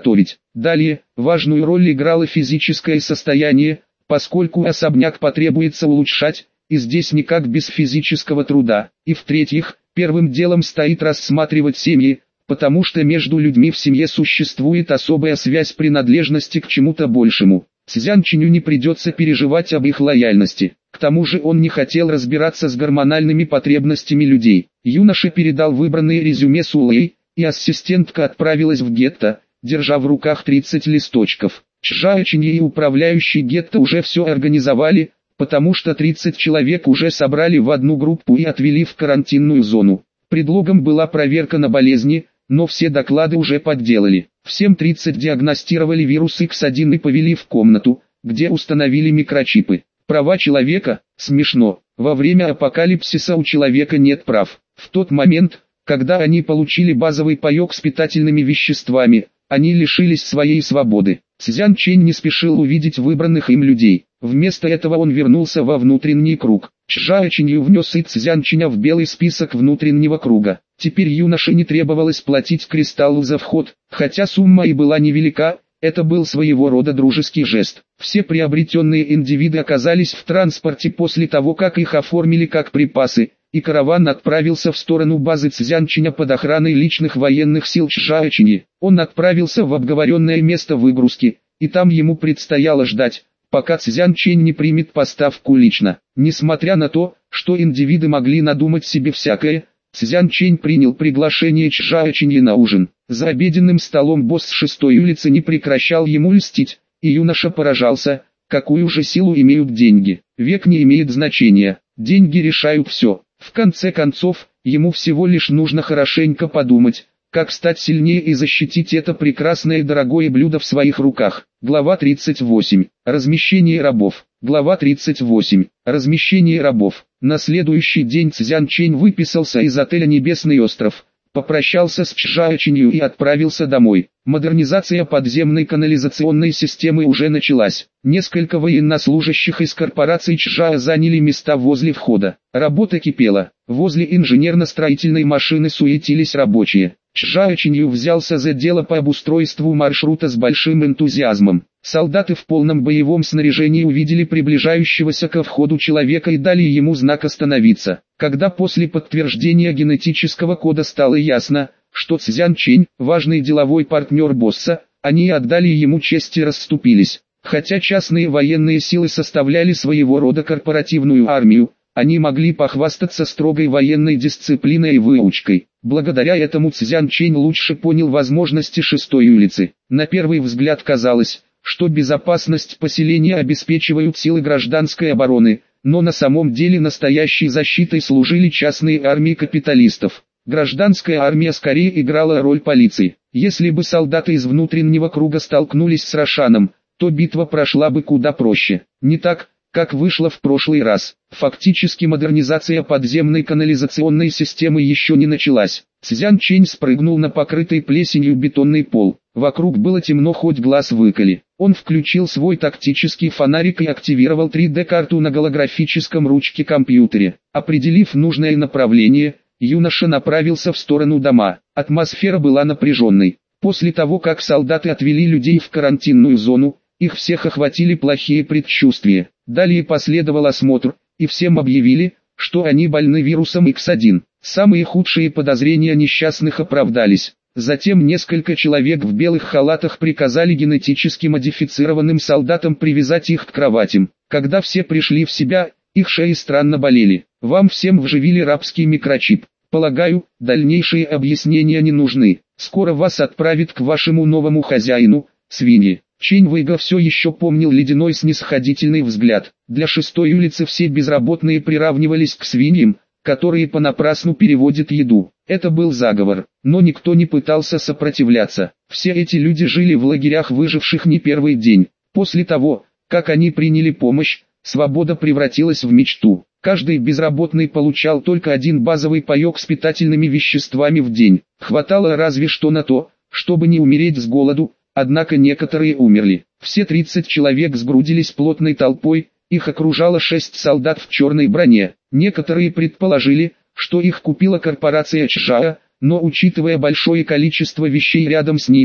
Далее, важную роль играло физическое состояние, поскольку особняк потребуется улучшать, и здесь никак без физического труда. И в-третьих, первым делом стоит рассматривать семьи, потому что между людьми в семье существует особая связь принадлежности к чему-то большему. Цзян Чиню не придется переживать об их лояльности. К тому же он не хотел разбираться с гормональными потребностями людей. Юноша передал выбранные резюме Сулэй, и ассистентка отправилась в гетто, держа в руках тридцать листочков. Чжао Чинье и управляющий гетто уже все организовали, потому что тридцать человек уже собрали в одну группу и отвели в карантинную зону. Предлогом была проверка на болезни, но все доклады уже подделали. Всем тридцать диагностировали вирус икс один и повели в комнату, где установили микрочипы. Права человека? Смешно. Во время апокалипсиса у человека нет прав. В тот момент, когда они получили базовый паёк с питательными веществами, они лишились своей свободы. Цзян Чэнь не спешил увидеть выбранных им людей. Вместо этого он вернулся во внутренний круг. Чжао Чинью внес и Цзян Чэня в белый список внутреннего круга. Теперь юноше не требовалось платить кристаллу за вход, хотя сумма и была невелика, это был своего рода дружеский жест. Все приобретенные индивиды оказались в транспорте после того, как их оформили как припасы, и караван отправился в сторону базы Цзянчиня под охраной личных военных сил Чжаочини. Он отправился в обговоренное место выгрузки, и там ему предстояло ждать, пока Цзянчень не примет поставку лично. Несмотря на то, что индивиды могли надумать себе всякое, Цзянчень принял приглашение Чжаочини на ужин. За обеденным столом босс шестой улицы не прекращал ему льстить, и юноша поражался, какую же силу имеют деньги. Век не имеет значения, деньги решают все. В конце концов, ему всего лишь нужно хорошенько подумать, как стать сильнее и защитить это прекрасное и дорогое блюдо в своих руках. Глава тридцать восемь. Размещение рабов. Глава тридцать восемь. Размещение рабов. На следующий день Цзянчень выписался из отеля «Небесный остров», попрощался с Чжаочинью и отправился домой. Модернизация подземной канализационной системы уже началась. Несколько военнослужащих из корпорации Чжао заняли места возле входа. Работа кипела. Возле инженерно-строительной машины суетились рабочие. Чжаочинью взялся за дело по обустройству маршрута с большим энтузиазмом. Солдаты в полном боевом снаряжении увидели приближающегося ко входу человека и дали ему знак остановиться. Когда после подтверждения генетического кода стало ясно, что Цзянчень – важный деловой партнер босса, они отдали ему честь и расступились. Хотя частные военные силы составляли своего рода корпоративную армию, они могли похвастаться строгой военной дисциплиной и выучкой. Благодаря этому Цзянчень лучше понял возможности шестой улицы. На первый взгляд казалось, что безопасность поселения обеспечивают силы гражданской обороны, но на самом деле настоящей защитой служили частные армии капиталистов. Гражданская армия скорее играла роль полиции. Если бы солдаты из внутреннего круга столкнулись с Рошаном, то битва прошла бы куда проще. Не так, как вышло в прошлый раз. Фактически модернизация подземной канализационной системы еще не началась. Цзянчень спрыгнул на покрытый плесенью бетонный пол. Вокруг было темно, хоть глаз выколи. Он включил свой тактический фонарик и активировал три дэ карту на голографическом ручке компьютере. Определив нужное направление, юноша направился в сторону дома. Атмосфера была напряженной. После того, как солдаты отвели людей в карантинную зону, их всех охватили плохие предчувствия. Далее последовал осмотр, и всем объявили, что они больны вирусом икс один. Самые худшие подозрения несчастных оправдались. Затем несколько человек в белых халатах приказали генетически модифицированным солдатам привязать их к кроватям. Когда все пришли в себя, их шеи странно болели. Вам всем вживили рабский микрочип. Полагаю, дальнейшие объяснения не нужны. Скоро вас отправят к вашему новому хозяину, свиньи. Чэнь Вэйга все еще помнил ледяной снисходительный взгляд. Для шестой улицы все безработные приравнивались к свиньям, которые понапрасну переводят еду. Это был заговор, но никто не пытался сопротивляться. Все эти люди жили в лагерях выживших не первый день. После того, как они приняли помощь, свобода превратилась в мечту. Каждый безработный получал только один базовый паёк с питательными веществами в день. Хватало разве что на то, чтобы не умереть с голоду. Однако некоторые умерли. Все тридцать человек сгрудились плотной толпой, их окружало шесть солдат в черной броне. Некоторые предположили, что их купила корпорация Чжао, но учитывая большое количество вещей рядом с ними,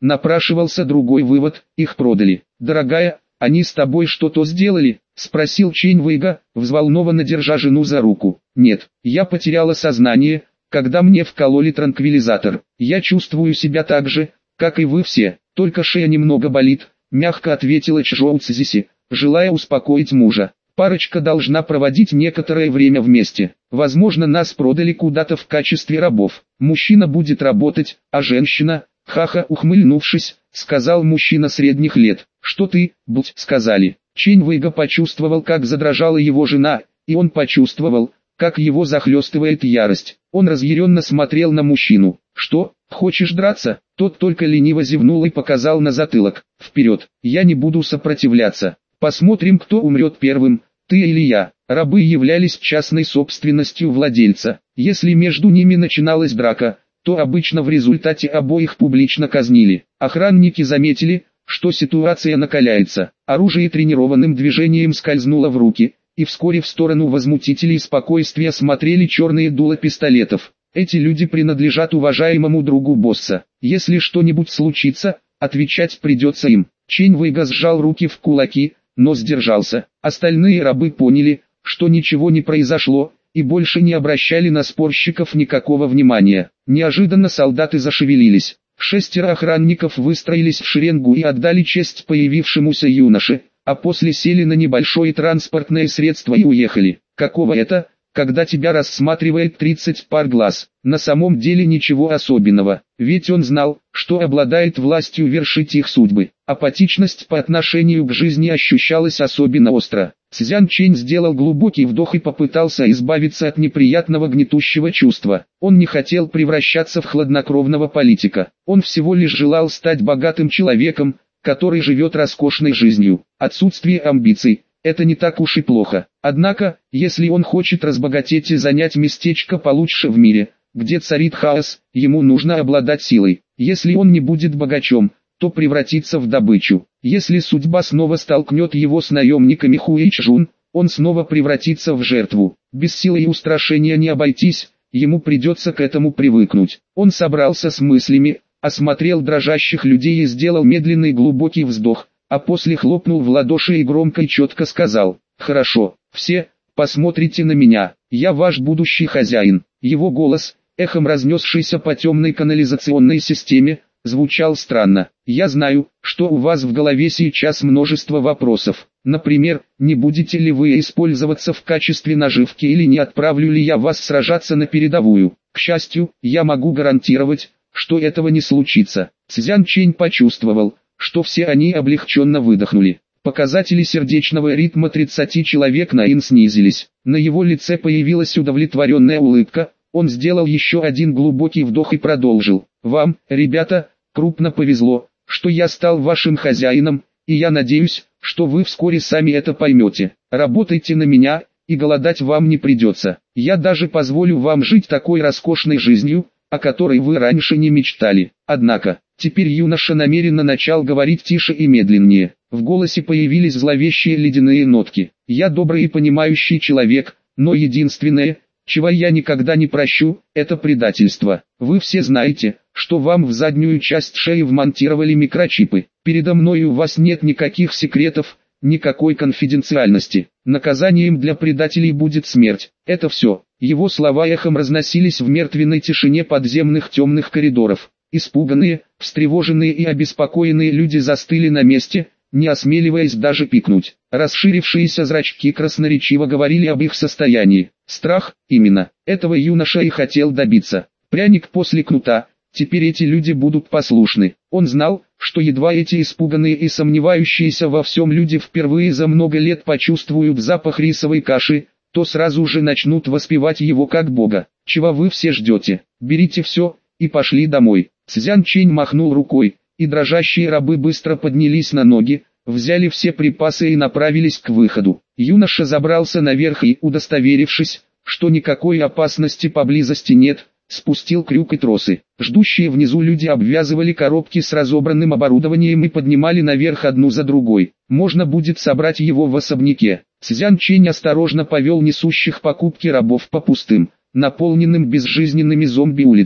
Напрашивался другой вывод, их продали. «Дорогая, они с тобой что-то сделали?» — спросил Чэнь Вэйга, взволнованно держа жену за руку. «Нет, я потеряла сознание, когда мне вкололи транквилизатор. Я чувствую себя так же, как и вы все, только шея немного болит», — мягко ответила Чжоу Цзиси, желая успокоить мужа. «Парочка должна проводить некоторое время вместе. Возможно, нас продали куда-то в качестве рабов. Мужчина будет работать, а женщина...» Ха-ха, ухмыльнувшись, сказал мужчина средних лет. «Что ты, будь», сказали. Чэнь Вэйга почувствовал, как задрожала его жена, и он почувствовал, как его захлестывает ярость. Он разъяренно смотрел на мужчину. «Что, хочешь драться?» Тот только лениво зевнул и показал на затылок. «Вперед, я не буду сопротивляться. Посмотрим, кто умрет первым, ты или я». Рабы являлись частной собственностью владельца. Если между ними начиналась драка, то обычно в результате обоих публично казнили. Охранники заметили, что ситуация накаляется. Оружие тренированным движением скользнуло в руки, и вскоре в сторону возмутителей спокойствия смотрели черные дула пистолетов. Эти люди принадлежат уважаемому другу босса. Если что-нибудь случится, отвечать придется им. Чэнь Вэйга сжал руки в кулаки, но сдержался. Остальные рабы поняли, что ничего не произошло, и больше не обращали на спорщиков никакого внимания. Неожиданно солдаты зашевелились. Шестеро охранников выстроились в шеренгу и отдали честь появившемуся юноше, а после сели на небольшое транспортное средство и уехали. Какого это, когда тебя рассматривает тридцать пар глаз? На самом деле ничего особенного, ведь он знал, что обладает властью вершить их судьбы. Апатичность по отношению к жизни ощущалась особенно остро. Цзян Чэнь сделал глубокий вдох и попытался избавиться от неприятного гнетущего чувства. Он не хотел превращаться в хладнокровного политика. Он всего лишь желал стать богатым человеком, который живет роскошной жизнью. Отсутствие амбиций – это не так уж и плохо. Однако, если он хочет разбогатеть и занять местечко получше в мире, где царит хаос, ему нужно обладать силой. Если он не будет богачом, то превратится в добычу. Если судьба снова столкнет его с наемниками Хуэйчжун, он снова превратится в жертву. Без силы и устрашения не обойтись, ему придется к этому привыкнуть. Он собрался с мыслями, осмотрел дрожащих людей и сделал медленный глубокий вздох, а после хлопнул в ладоши и громко и четко сказал: «Хорошо, все, посмотрите на меня, я ваш будущий хозяин». Его голос, эхом разнесшийся по темной канализационной системе, звучал странно. «Я знаю, что у вас в голове сейчас множество вопросов. Например, не будете ли вы использоваться в качестве наживки или не отправлю ли я вас сражаться на передовую. К счастью, я могу гарантировать, что этого не случится». Цзян Чэнь почувствовал, что все они облегченно выдохнули. Показатели сердечного ритма тридцати человек на ин снизились. На его лице появилась удовлетворенная улыбка. Он сделал еще один глубокий вдох и продолжил: «Вам, ребята, крупно повезло, что я стал вашим хозяином, и я надеюсь, что вы вскоре сами это поймете. Работайте на меня, и голодать вам не придется. Я даже позволю вам жить такой роскошной жизнью, о которой вы раньше не мечтали». Однако, теперь юноша намеренно начал говорить тише и медленнее. В голосе появились зловещие ледяные нотки. «Я добрый и понимающий человек, но единственное, чего я никогда не прощу, это предательство. Вы все знаете, что вам в заднюю часть шеи вмонтировали микрочипы. Передо мной у вас нет никаких секретов, никакой конфиденциальности. Наказанием для предателей будет смерть. Это все». Его слова эхом разносились в мертвенной тишине подземных темных коридоров. Испуганные, встревоженные и обеспокоенные люди застыли на месте, не осмеливаясь даже пикнуть. Расширившиеся зрачки красноречиво говорили об их состоянии. Страх, именно, этого юноша и хотел добиться. Пряник после кнута, теперь эти люди будут послушны. Он знал, что едва эти испуганные и сомневающиеся во всем люди впервые за много лет почувствуют запах рисовой каши, то сразу же начнут воспевать его как бога. Чего вы все ждете? Берите все, и пошли домой. Цзян Чэнь махнул рукой, и дрожащие рабы быстро поднялись на ноги, взяли все припасы и направились к выходу. Юноша забрался наверх и, удостоверившись, что никакой опасности поблизости нет, спустил крюк и тросы. Ждущие внизу люди обвязывали коробки с разобранным оборудованием и поднимали наверх одну за другой. Можно будет собрать его в особняке. Цзян Чэнь осторожно повел несущих покупки рабов по пустым, наполненным безжизненными зомби улицам.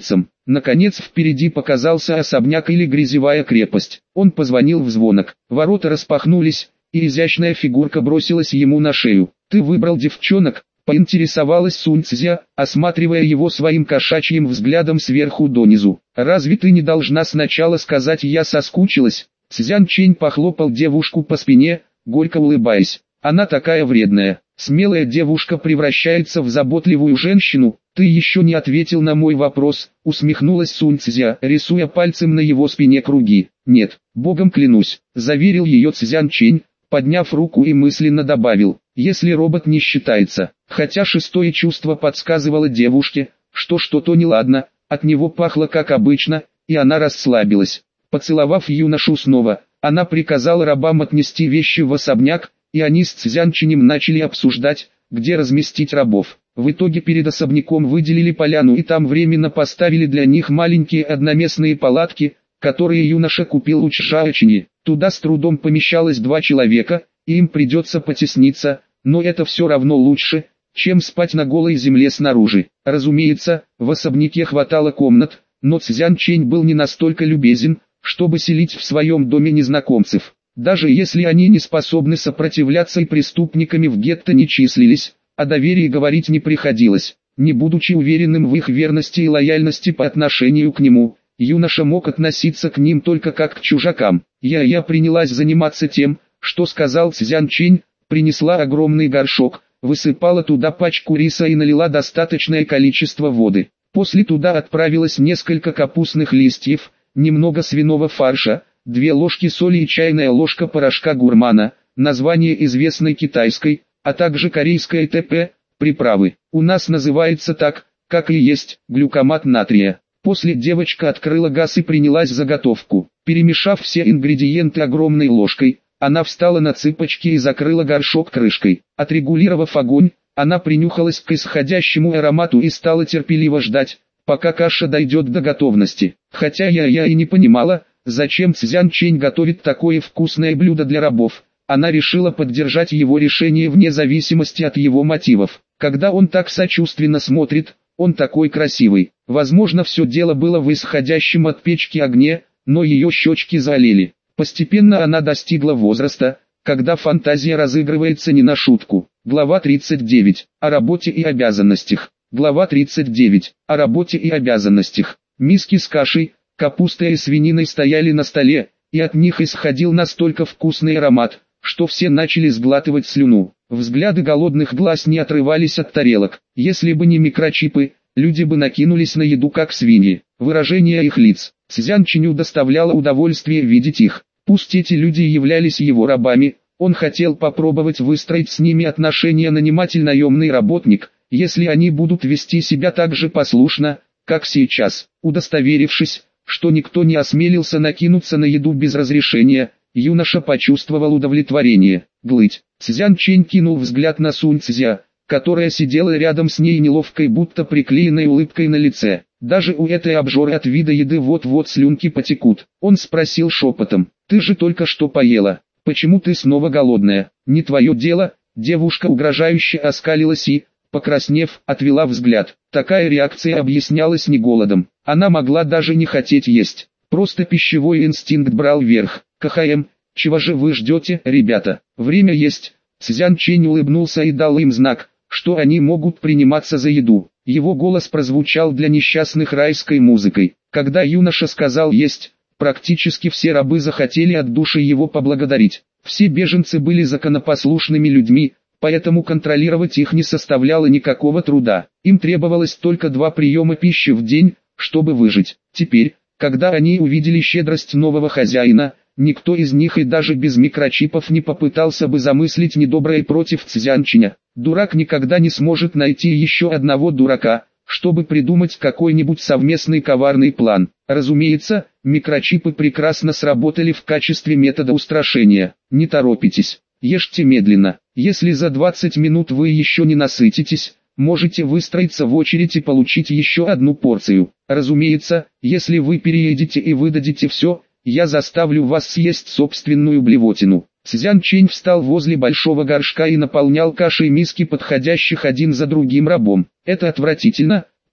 Наконец впереди показался особняк или грязевая крепость. Он позвонил в звонок. Ворота распахнулись, и изящная фигурка бросилась ему на шею. «Ты выбрал девчонок?» — поинтересовалась Сунь Цзя, осматривая его своим кошачьим взглядом сверху донизу. «Разве ты не должна сначала сказать «я соскучилась»?» Цзян Чэнь похлопал девушку по спине, горько улыбаясь. «Она такая вредная. Смелая девушка превращается в заботливую женщину». «Ты еще не ответил на мой вопрос», — усмехнулась Сунь Цзя, рисуя пальцем на его спине круги. «Нет, богом клянусь», — заверил ее Цзян Чэнь, подняв руку и мысленно добавил, «если робот не считается». Хотя шестое чувство подсказывало девушке, что что-то неладно, от него пахло как обычно, и она расслабилась. Поцеловав юношу снова, она приказала рабам отнести вещи в особняк, и они с Цзян Чэнем начали обсуждать, где разместить рабов. В итоге перед особняком выделили поляну и там временно поставили для них маленькие одноместные палатки, которые юноша купил у Чжаочини. Туда с трудом помещалось два человека, и им придется потесниться, но это все равно лучше, чем спать на голой земле снаружи. Разумеется, в особняке хватало комнат, но Цзян Чэнь был не настолько любезен, чтобы селить в своем доме незнакомцев. Даже если они не способны сопротивляться и преступниками в гетто не числились, о доверии говорить не приходилось. Не будучи уверенным в их верности и лояльности по отношению к нему, юноша мог относиться к ним только как к чужакам. Я-я принялась заниматься тем, что сказал Цзян Чэнь, принесла огромный горшок, высыпала туда пачку риса и налила достаточное количество воды. После туда отправилось несколько капустных листьев, немного свиного фарша, две ложки соли и чайная ложка порошка гурмана, название известной китайской, а также корейской ТП, приправы. У нас называется так, как и есть, глюкомат натрия. После девочка открыла газ и принялась за готовку. Перемешав все ингредиенты огромной ложкой, она встала на цыпочки и закрыла горшок крышкой. Отрегулировав огонь, она принюхалась к исходящему аромату и стала терпеливо ждать, пока каша дойдет до готовности. Хотя я-я и не понимала, зачем Цзян Чэнь готовит такое вкусное блюдо для рабов. Она решила поддержать его решение вне зависимости от его мотивов. Когда он так сочувственно смотрит, он такой красивый. Возможно, все дело было в исходящем от печки огне, но ее щечки заолели. Постепенно она достигла возраста, когда фантазия разыгрывается не на шутку. Глава тридцать девять. О работе и обязанностях. Глава тридцать девять. О работе и обязанностях. Миски с кашей, капустой и свининой стояли на столе, и от них исходил настолько вкусный аромат, что все начали сглатывать слюну. Взгляды голодных глаз не отрывались от тарелок. Если бы не микрочипы, люди бы накинулись на еду как свиньи. Выражение их лиц. Цзян Чэню доставляло удовольствие видеть их. Пусть эти люди являлись его рабами, он хотел попробовать выстроить с ними отношения наниматель-наемный работник, если они будут вести себя так же послушно, как сейчас. Удостоверившись, что никто не осмелился накинуться на еду без разрешения, юноша почувствовал удовлетворение. Глыть. Цзян Чэнь кинул взгляд на Сунь Цзя, которая сидела рядом с ней неловкой, будто приклеенной улыбкой на лице. Даже у этой обжоры от вида еды вот-вот слюнки потекут. Он спросил шепотом: «Ты же только что поела. Почему ты снова голодная?» «Не твое дело», — девушка угрожающе оскалилась и, покраснев, отвела взгляд. Такая реакция объяснялась не голодом. Она могла даже не хотеть есть. Просто пищевой инстинкт брал верх. «КХМ, чего же вы ждете, ребята? Время есть». Цзян Чэнь улыбнулся и дал им знак, что они могут приниматься за еду. Его голос прозвучал для несчастных райской музыкой. Когда юноша сказал «есть», практически все рабы захотели от души его поблагодарить. Все беженцы были законопослушными людьми, поэтому контролировать их не составляло никакого труда. Им требовалось только два приема пищи в день, чтобы выжить. Теперь, когда они увидели щедрость нового хозяина, никто из них и даже без микрочипов не попытался бы замыслить недоброе против Цзян Чэня. Дурак никогда не сможет найти еще одного дурака, чтобы придумать какой-нибудь совместный коварный план. Разумеется, микрочипы прекрасно сработали в качестве метода устрашения. Не торопитесь, ешьте медленно. Если за двадцать минут вы еще не насытитесь, можете выстроиться в очередь и получить еще одну порцию. Разумеется, если вы переедете и выдадите все, я заставлю вас съесть собственную блевотину. Цзян Чэнь встал возле большого горшка и наполнял кашей миски подходящих один за другим рабом. Это отвратительно,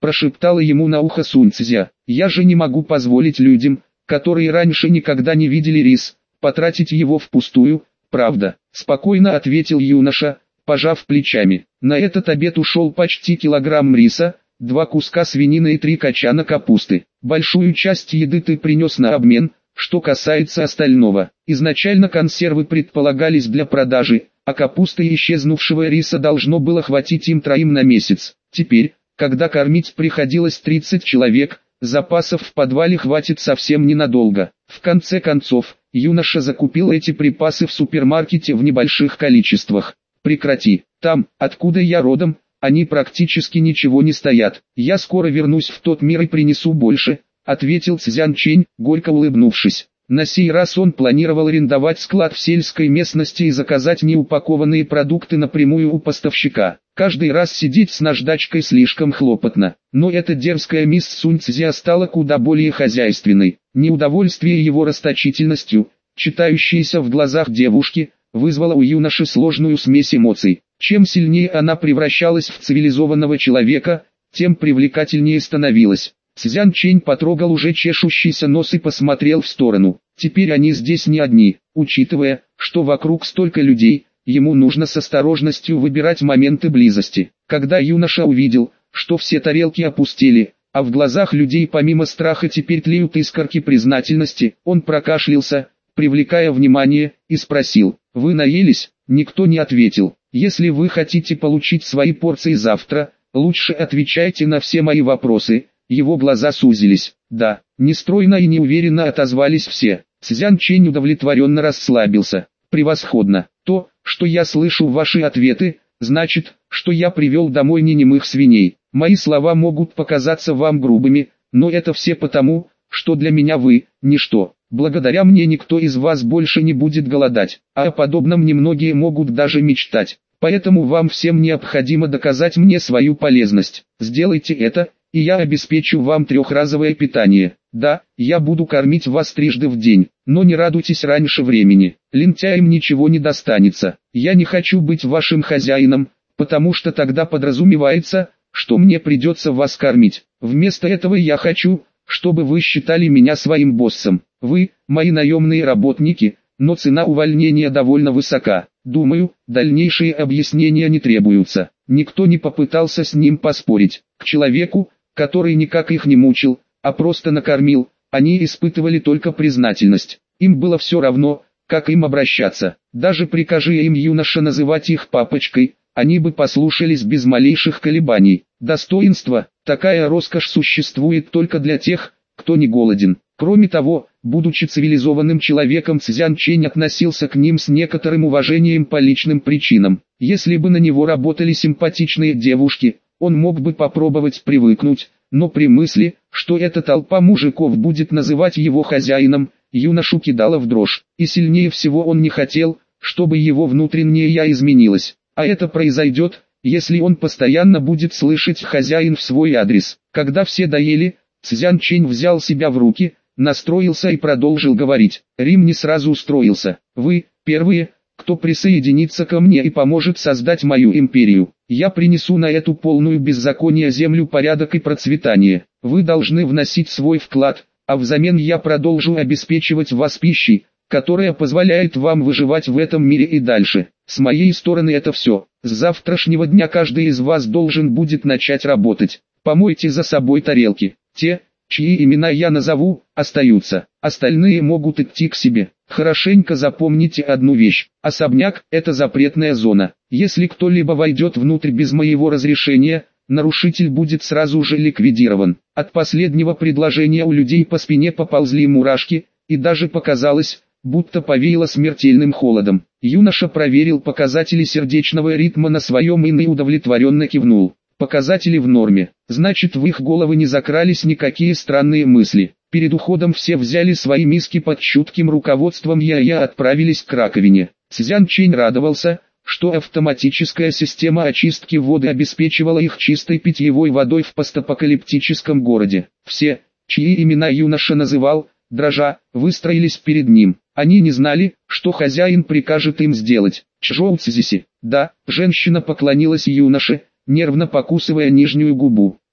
прошептала ему на ухо Сунь Цзя. «Я же не могу позволить людям, которые раньше никогда не видели рис, потратить его впустую, правда?» Спокойно ответил юноша, пожав плечами. На этот обед ушел почти килограмм риса, два куска свинины и три качана капусты. Большую часть еды ты принес на обмен. Что касается остального, изначально консервы предполагались для продажи, а капусты и исчезнувшего риса должно было хватить им троим на месяц. Теперь, когда кормить приходилось тридцать человек, запасов в подвале хватит совсем ненадолго. В конце концов, юноша закупил эти припасы в супермаркете в небольших количествах. «Прекрати, там, откуда я родом, они практически ничего не стоят. Я скоро вернусь в тот мир и принесу больше», — ответил Цзян Чэнь, горько улыбнувшись. На сей раз он планировал арендовать склад в сельской местности и заказать неупакованные продукты напрямую у поставщика. Каждый раз сидеть с наждачкой слишком хлопотно. Но эта дерзкая мисс Сунь Цзя стала куда более хозяйственной. Неудовольствие его расточительностью, читающееся в глазах девушки, вызвало у юноши сложную смесь эмоций. Чем сильнее она превращалась в цивилизованного человека, тем привлекательнее становилась. Цзян Чэнь потрогал уже чешущийся нос и посмотрел в сторону. Теперь они здесь не одни. Учитывая, что вокруг столько людей, ему нужно с осторожностью выбирать моменты близости. Когда юноша увидел, что все тарелки опустели, а в глазах людей помимо страха теперь тлеют искорки признательности, он прокашлялся, привлекая внимание, и спросил: «Вы наелись?» Никто не ответил. «Если вы хотите получить свои порции завтра, лучше отвечайте на все мои вопросы». Его глаза сузились. «Да», нестройно и неуверенно отозвались все. Цзян Чэнь удовлетворенно расслабился. «Превосходно. То, что я слышу ваши ответы, значит, что я привел домой не немых свиней. Мои слова могут показаться вам грубыми, но это все потому, что для меня вы – ничто. Благодаря мне никто из вас больше не будет голодать, а о подобном немногие могут даже мечтать. Поэтому вам всем необходимо доказать мне свою полезность. Сделайте это, и я обеспечу вам трехразовое питание. Да, я буду кормить вас трижды в день, но не радуйтесь раньше времени. Лентяям ничего не достанется. Я не хочу быть вашим хозяином, потому что тогда подразумевается, что мне придется вас кормить. Вместо этого я хочу, чтобы вы считали меня своим боссом. Вы – мои наемные работники, но цена увольнения довольно высока. Думаю, дальнейшие объяснения не требуются». Никто не попытался с ним поспорить. К человеку, который никак их не мучил, а просто накормил, они испытывали только признательность. Им было все равно, как им обращаться. Даже прикажи им юноша называть их папочкой, они бы послушались без малейших колебаний. Достоинство, такая роскошь существует только для тех, кто не голоден. Кроме того, будучи цивилизованным человеком, Цзян Чэнь относился к ним с некоторым уважением по личным причинам. Если бы на него работали симпатичные девушки, он мог бы попробовать привыкнуть, но при мысли, что эта толпа мужиков будет называть его хозяином, юношу кидало в дрожь. И сильнее всего он не хотел, чтобы его внутреннее «я» изменилось. А это произойдет, если он постоянно будет слышать «хозяин» в свой адрес. Когда все доели, Цзян Чэнь взял себя в руки, настроился и продолжил говорить. «Рим не сразу устроился. Вы, первые, кто присоединится ко мне и поможет создать мою империю. Я принесу на эту полную беззаконие землю порядок и процветание. Вы должны вносить свой вклад, а взамен я продолжу обеспечивать вас пищей, которая позволяет вам выживать в этом мире и дальше. С моей стороны это все. С завтрашнего дня каждый из вас должен будет начать работать. Помойте за собой тарелки. Те, чьи имена я назову, остаются. Остальные могут идти к себе. Хорошенько запомните одну вещь. Особняк – это запретная зона. Если кто-либо войдет внутрь без моего разрешения, нарушитель будет сразу же ликвидирован». От последнего предложения у людей по спине поползли мурашки, и даже показалось, будто повеяло смертельным холодом. Юноша проверил показатели сердечного ритма на своем ин и удовлетворенно кивнул. Показатели в норме, значит в их головы не закрались никакие странные мысли. Перед уходом все взяли свои миски под чутким руководством Я-Я и отправились к раковине. Цзян Чэнь радовался, что автоматическая система очистки воды обеспечивала их чистой питьевой водой в постапокалиптическом городе. Все, чьи имена юноша называл, дрожа, выстроились перед ним. Они не знали, что хозяин прикажет им сделать. Чжоу Цзиси. Да, женщина поклонилась юноше, нервно покусывая нижнюю губу.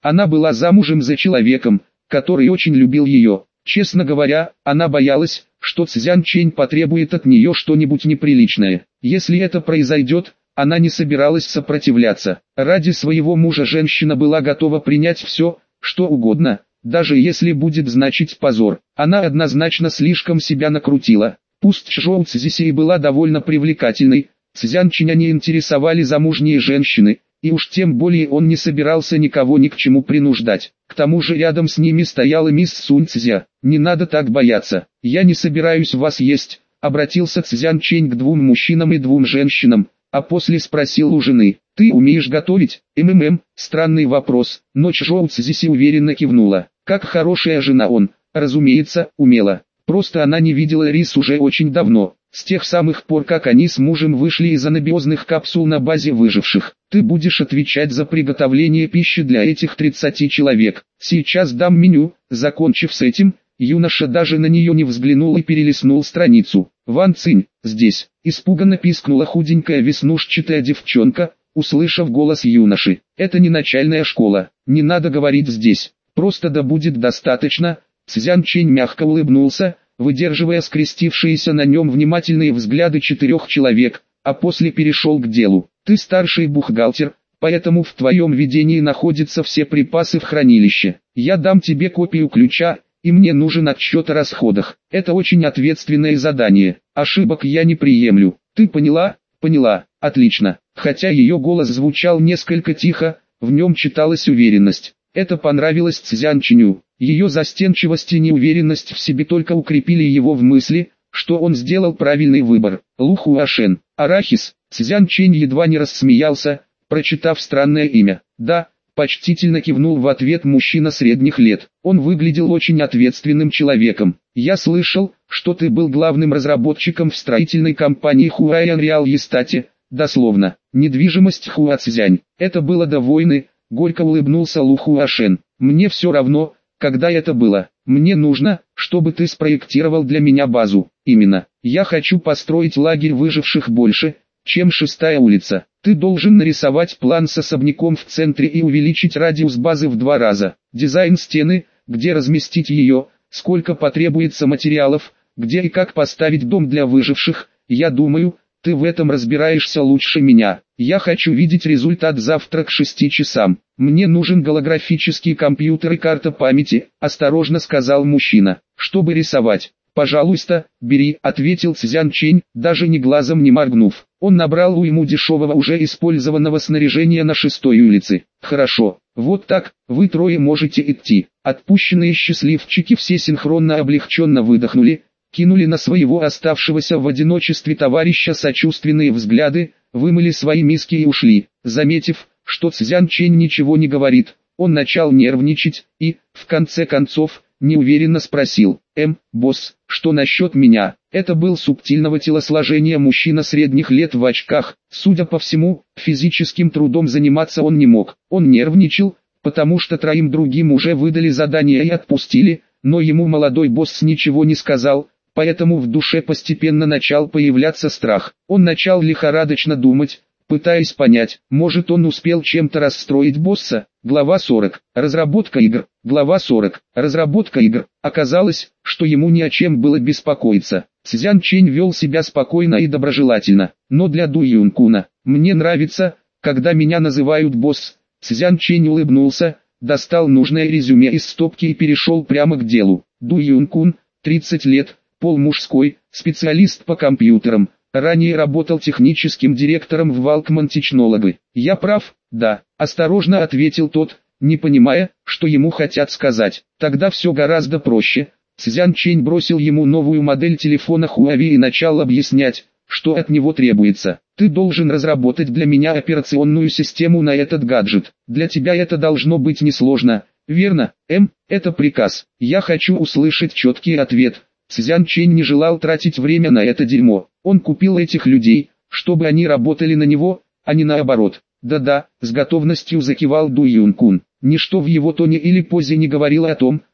Она была замужем за человеком, который очень любил ее. Честно говоря, она боялась, что Цзян Чэнь потребует от нее что-нибудь неприличное. Если это произойдет, она не собиралась сопротивляться. Ради своего мужа женщина была готова принять все, что угодно, даже если будет значить позор. Она однозначно слишком себя накрутила. Пусть Чжоу Цзисей была довольно привлекательной, Цзян Чэня не интересовали замужние женщины, и уж тем более он не собирался никого ни к чему принуждать. К тому же рядом с ними стояла мисс Сунь Цзя. «Не надо так бояться, я не собираюсь вас есть», — обратился Цзян Чэнь к двум мужчинам и двум женщинам, а после спросил у жены: «Ты умеешь готовить?» «МММ, странный вопрос», но Чжоу Цзиси уверенно кивнула. Как хорошая жена он, разумеется, умела. Просто она не видела рис уже очень давно, с тех самых пор, как они с мужем вышли из анабиозных капсул на базе выживших. «Ты будешь отвечать за приготовление пищи для этих тридцати человек. Сейчас дам меню». Закончив с этим, юноша даже на нее не взглянул и перелистнул страницу. «Ван Цинь, здесь!» — испуганно пискнула худенькая веснушчатая девчонка, услышав голос юноши. «Это не начальная школа, не надо говорить здесь, просто да будет достаточно». Цзян Чэнь мягко улыбнулся, выдерживая скрестившиеся на нем внимательные взгляды четырех человек, а после перешел к делу. «Ты старший бухгалтер, поэтому в твоем ведении находятся все припасы в хранилище. Я дам тебе копию ключа, и мне нужен отчет о расходах. Это очень ответственное задание, ошибок я не приемлю. Ты поняла?» «Поняла, отлично». Хотя ее голос звучал несколько тихо, в нем читалась уверенность. Это понравилось Цзян Чэню. Ее застенчивость и неуверенность в себе только укрепили его в мысли, что он сделал правильный выбор. Лу Хуашен, арахис. Цзян Чэнь едва не рассмеялся, прочитав странное имя. «Да», — почтительно кивнул в ответ мужчина средних лет. Он выглядел очень ответственным человеком. «Я слышал, что ты был главным разработчиком в строительной компании Хуайан Реал Естате, дословно, недвижимость Хуацзянь. Это было до войны», — горько улыбнулся Лу Хуашен. «Мне все равно, когда это было. Мне нужно, чтобы ты спроектировал для меня базу. Именно, я хочу построить лагерь выживших больше, чем шестая улица. Ты должен нарисовать план с особняком в центре и увеличить радиус базы в два раза. Дизайн стены, где разместить ее, сколько потребуется материалов, где и как поставить дом для выживших. Я думаю, ты в этом разбираешься лучше меня. Я хочу видеть результат завтра к шести часам. Мне нужен голографический компьютер и карта памяти», — осторожно сказал мужчина. «Чтобы рисовать». «Пожалуйста, бери», — ответил Цзян Чэнь, даже ни глазом не моргнув. Он набрал уйму дешевого уже использованного снаряжения на шестой улице. «Хорошо, вот так, вы трое можете идти». Отпущенные счастливчики все синхронно облегченно выдохнули, кинули на своего оставшегося в одиночестве товарища сочувственные взгляды, вымыли свои миски и ушли. Заметив, что Цзян Чэнь ничего не говорит, он начал нервничать и, в конце концов, неуверенно спросил: «Эм, босс, что насчет меня?» Это был субтильного телосложения мужчина средних лет в очках. Судя по всему, физическим трудом заниматься он не мог. Он нервничал, потому что троим другим уже выдали задание и отпустили, но ему молодой босс ничего не сказал, поэтому в душе постепенно начал появляться страх. Он начал лихорадочно думать, пытаясь понять, может он успел чем-то расстроить босса. Глава сорок. Разработка игр. Глава сорок. Разработка игр. Оказалось, что ему ни о чем было беспокоиться. Цзян Чэнь вел себя спокойно и доброжелательно. Но для Ду Юнкуна: «Мне нравится, когда меня называют босс». Цзян Чэнь улыбнулся, достал нужное резюме из стопки и перешел прямо к делу. Ду Юнкун, тридцать лет, пол мужской, специалист по компьютерам. Ранее работал техническим директором в Valkman Technology. «Я прав?» «Да», — осторожно ответил тот, не понимая, что ему хотят сказать. «Тогда все гораздо проще». Цзян Чэнь бросил ему новую модель телефона Huawei и начал объяснять, что от него требуется. «Ты должен разработать для меня операционную систему на этот гаджет. Для тебя это должно быть несложно, верно?» «Эм, это приказ. Я хочу услышать четкий ответ». Цзян Чэнь не желал тратить время на это дерьмо. Он купил этих людей, чтобы они работали на него, а не наоборот. «Да-да», — с готовностью закивал Ду Юнкун. Ничто в его тоне или позе не говорило о том,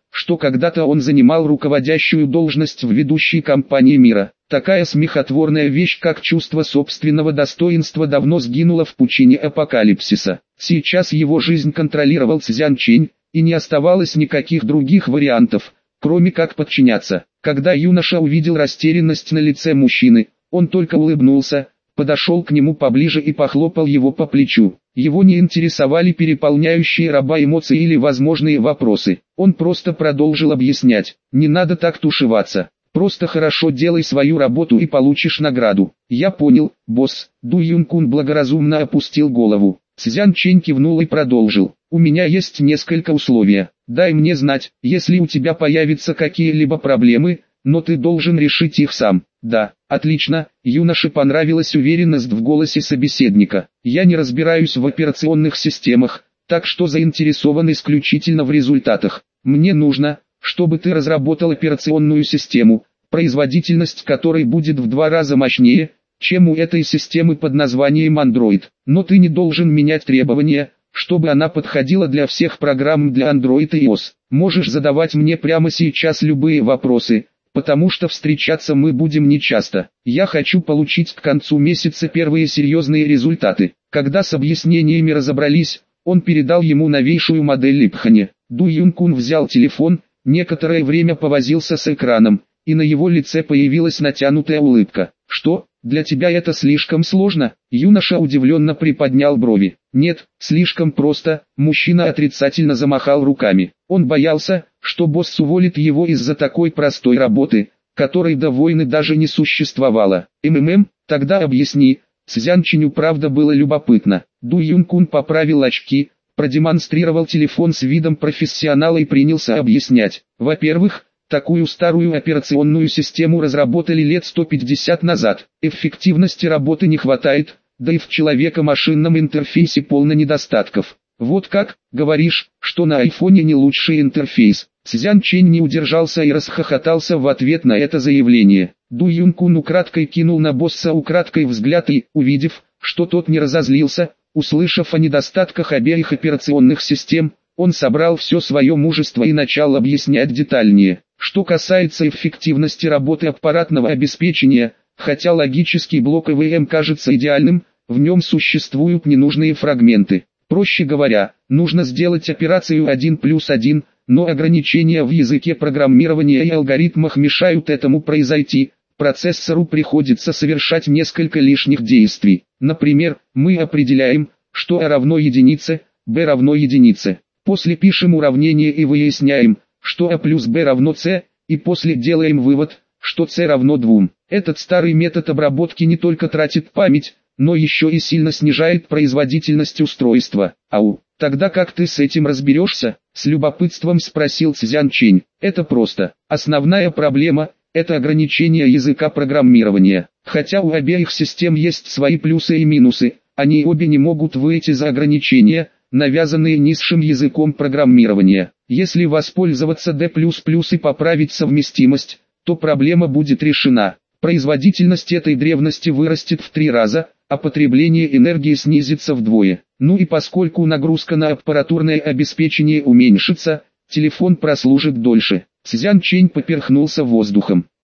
что когда-то он занимал руководящую должность в ведущей компании мира. Такая смехотворная вещь, как чувство собственного достоинства, давно сгинула в пучине апокалипсиса. Сейчас его жизнь контролировал Цзян Чэнь, и не оставалось никаких других вариантов, кроме как подчиняться. Когда юноша увидел растерянность на лице мужчины, он только улыбнулся, подошел к нему поближе и похлопал его по плечу. Его не интересовали переполняющие раба эмоции или возможные вопросы. Он просто продолжил объяснять: «Не надо так тушеваться. Просто хорошо делай свою работу и получишь награду». «Я понял, босс». Ду Юнкун благоразумно опустил голову. Цзян Чэнь кивнул и продолжил: «У меня есть несколько условий. Дай мне знать, если у тебя появятся какие-либо проблемы, но ты должен решить их сам». «Да, отлично». Юноше понравилась уверенность в голосе собеседника. «Я не разбираюсь в операционных системах, так что заинтересован исключительно в результатах. Мне нужно, чтобы ты разработал операционную систему, производительность которой будет в два раза мощнее, чем у этой системы под названием Android. Но ты не должен менять требования, чтобы она подходила для всех программ для Android и iOS. Можешь задавать мне прямо сейчас любые вопросы, потому что встречаться мы будем нечасто. Я хочу получить к концу месяца первые серьезные результаты». Когда с объяснениями разобрались, он передал ему новейшую модель Липхани. Ду Юнкун взял телефон, некоторое время повозился с экраном, и на его лице появилась натянутая улыбка. «Что, для тебя это слишком сложно?» Юноша удивленно приподнял брови. «Нет, слишком просто». Мужчина отрицательно замахал руками. Он боялся, что босс уволит его из-за такой простой работы, которой до войны даже не существовало. «МММ, тогда объясни». Цзян Чэню правда было любопытно. Ду Юнкун поправил очки, продемонстрировал телефон с видом профессионала и принялся объяснять. «Во-первых, такую старую операционную систему разработали лет сто пятьдесят назад. Эффективности работы не хватает, да и в человеко-машинном интерфейсе полно недостатков». «Вот как, говоришь, что на айфоне не лучший интерфейс?» Цзян Чэнь не удержался и расхохотался в ответ на это заявление. Ду Юнкун украдкой кинул на босса украдкой взгляд и, увидев, что тот не разозлился, услышав о недостатках обеих операционных систем, он собрал все свое мужество и начал объяснять детальнее. Что касается эффективности работы аппаратного обеспечения, хотя логический блок ЭВМ кажется идеальным, в нем существуют ненужные фрагменты. Проще говоря, нужно сделать операцию один плюс один, но ограничения в языке программирования и алгоритмах мешают этому произойти. Процессору приходится совершать несколько лишних действий. Например, мы определяем, что А равно единице, Б равно единице. После пишем уравнение и выясняем, что А плюс Б равно С, и после делаем вывод, что С равно двум. Этот старый метод обработки не только тратит память, но еще и сильно снижает производительность устройства. «Ау, тогда как ты с этим разберешься?» — с любопытством спросил Цзян Чэнь. «Это просто. Основная проблема — это ограничение языка программирования. Хотя у обеих систем есть свои плюсы и минусы, они обе не могут выйти за ограничения, навязанные низшим языком программирования. Если воспользоваться D++ и поправить совместимость, то проблема будет решена. Производительность этой древности вырастет в три раза, а потребление энергии снизится вдвое. Ну и поскольку нагрузка на аппаратурное обеспечение уменьшится, телефон прослужит дольше». Цзян Чэнь поперхнулся воздухом.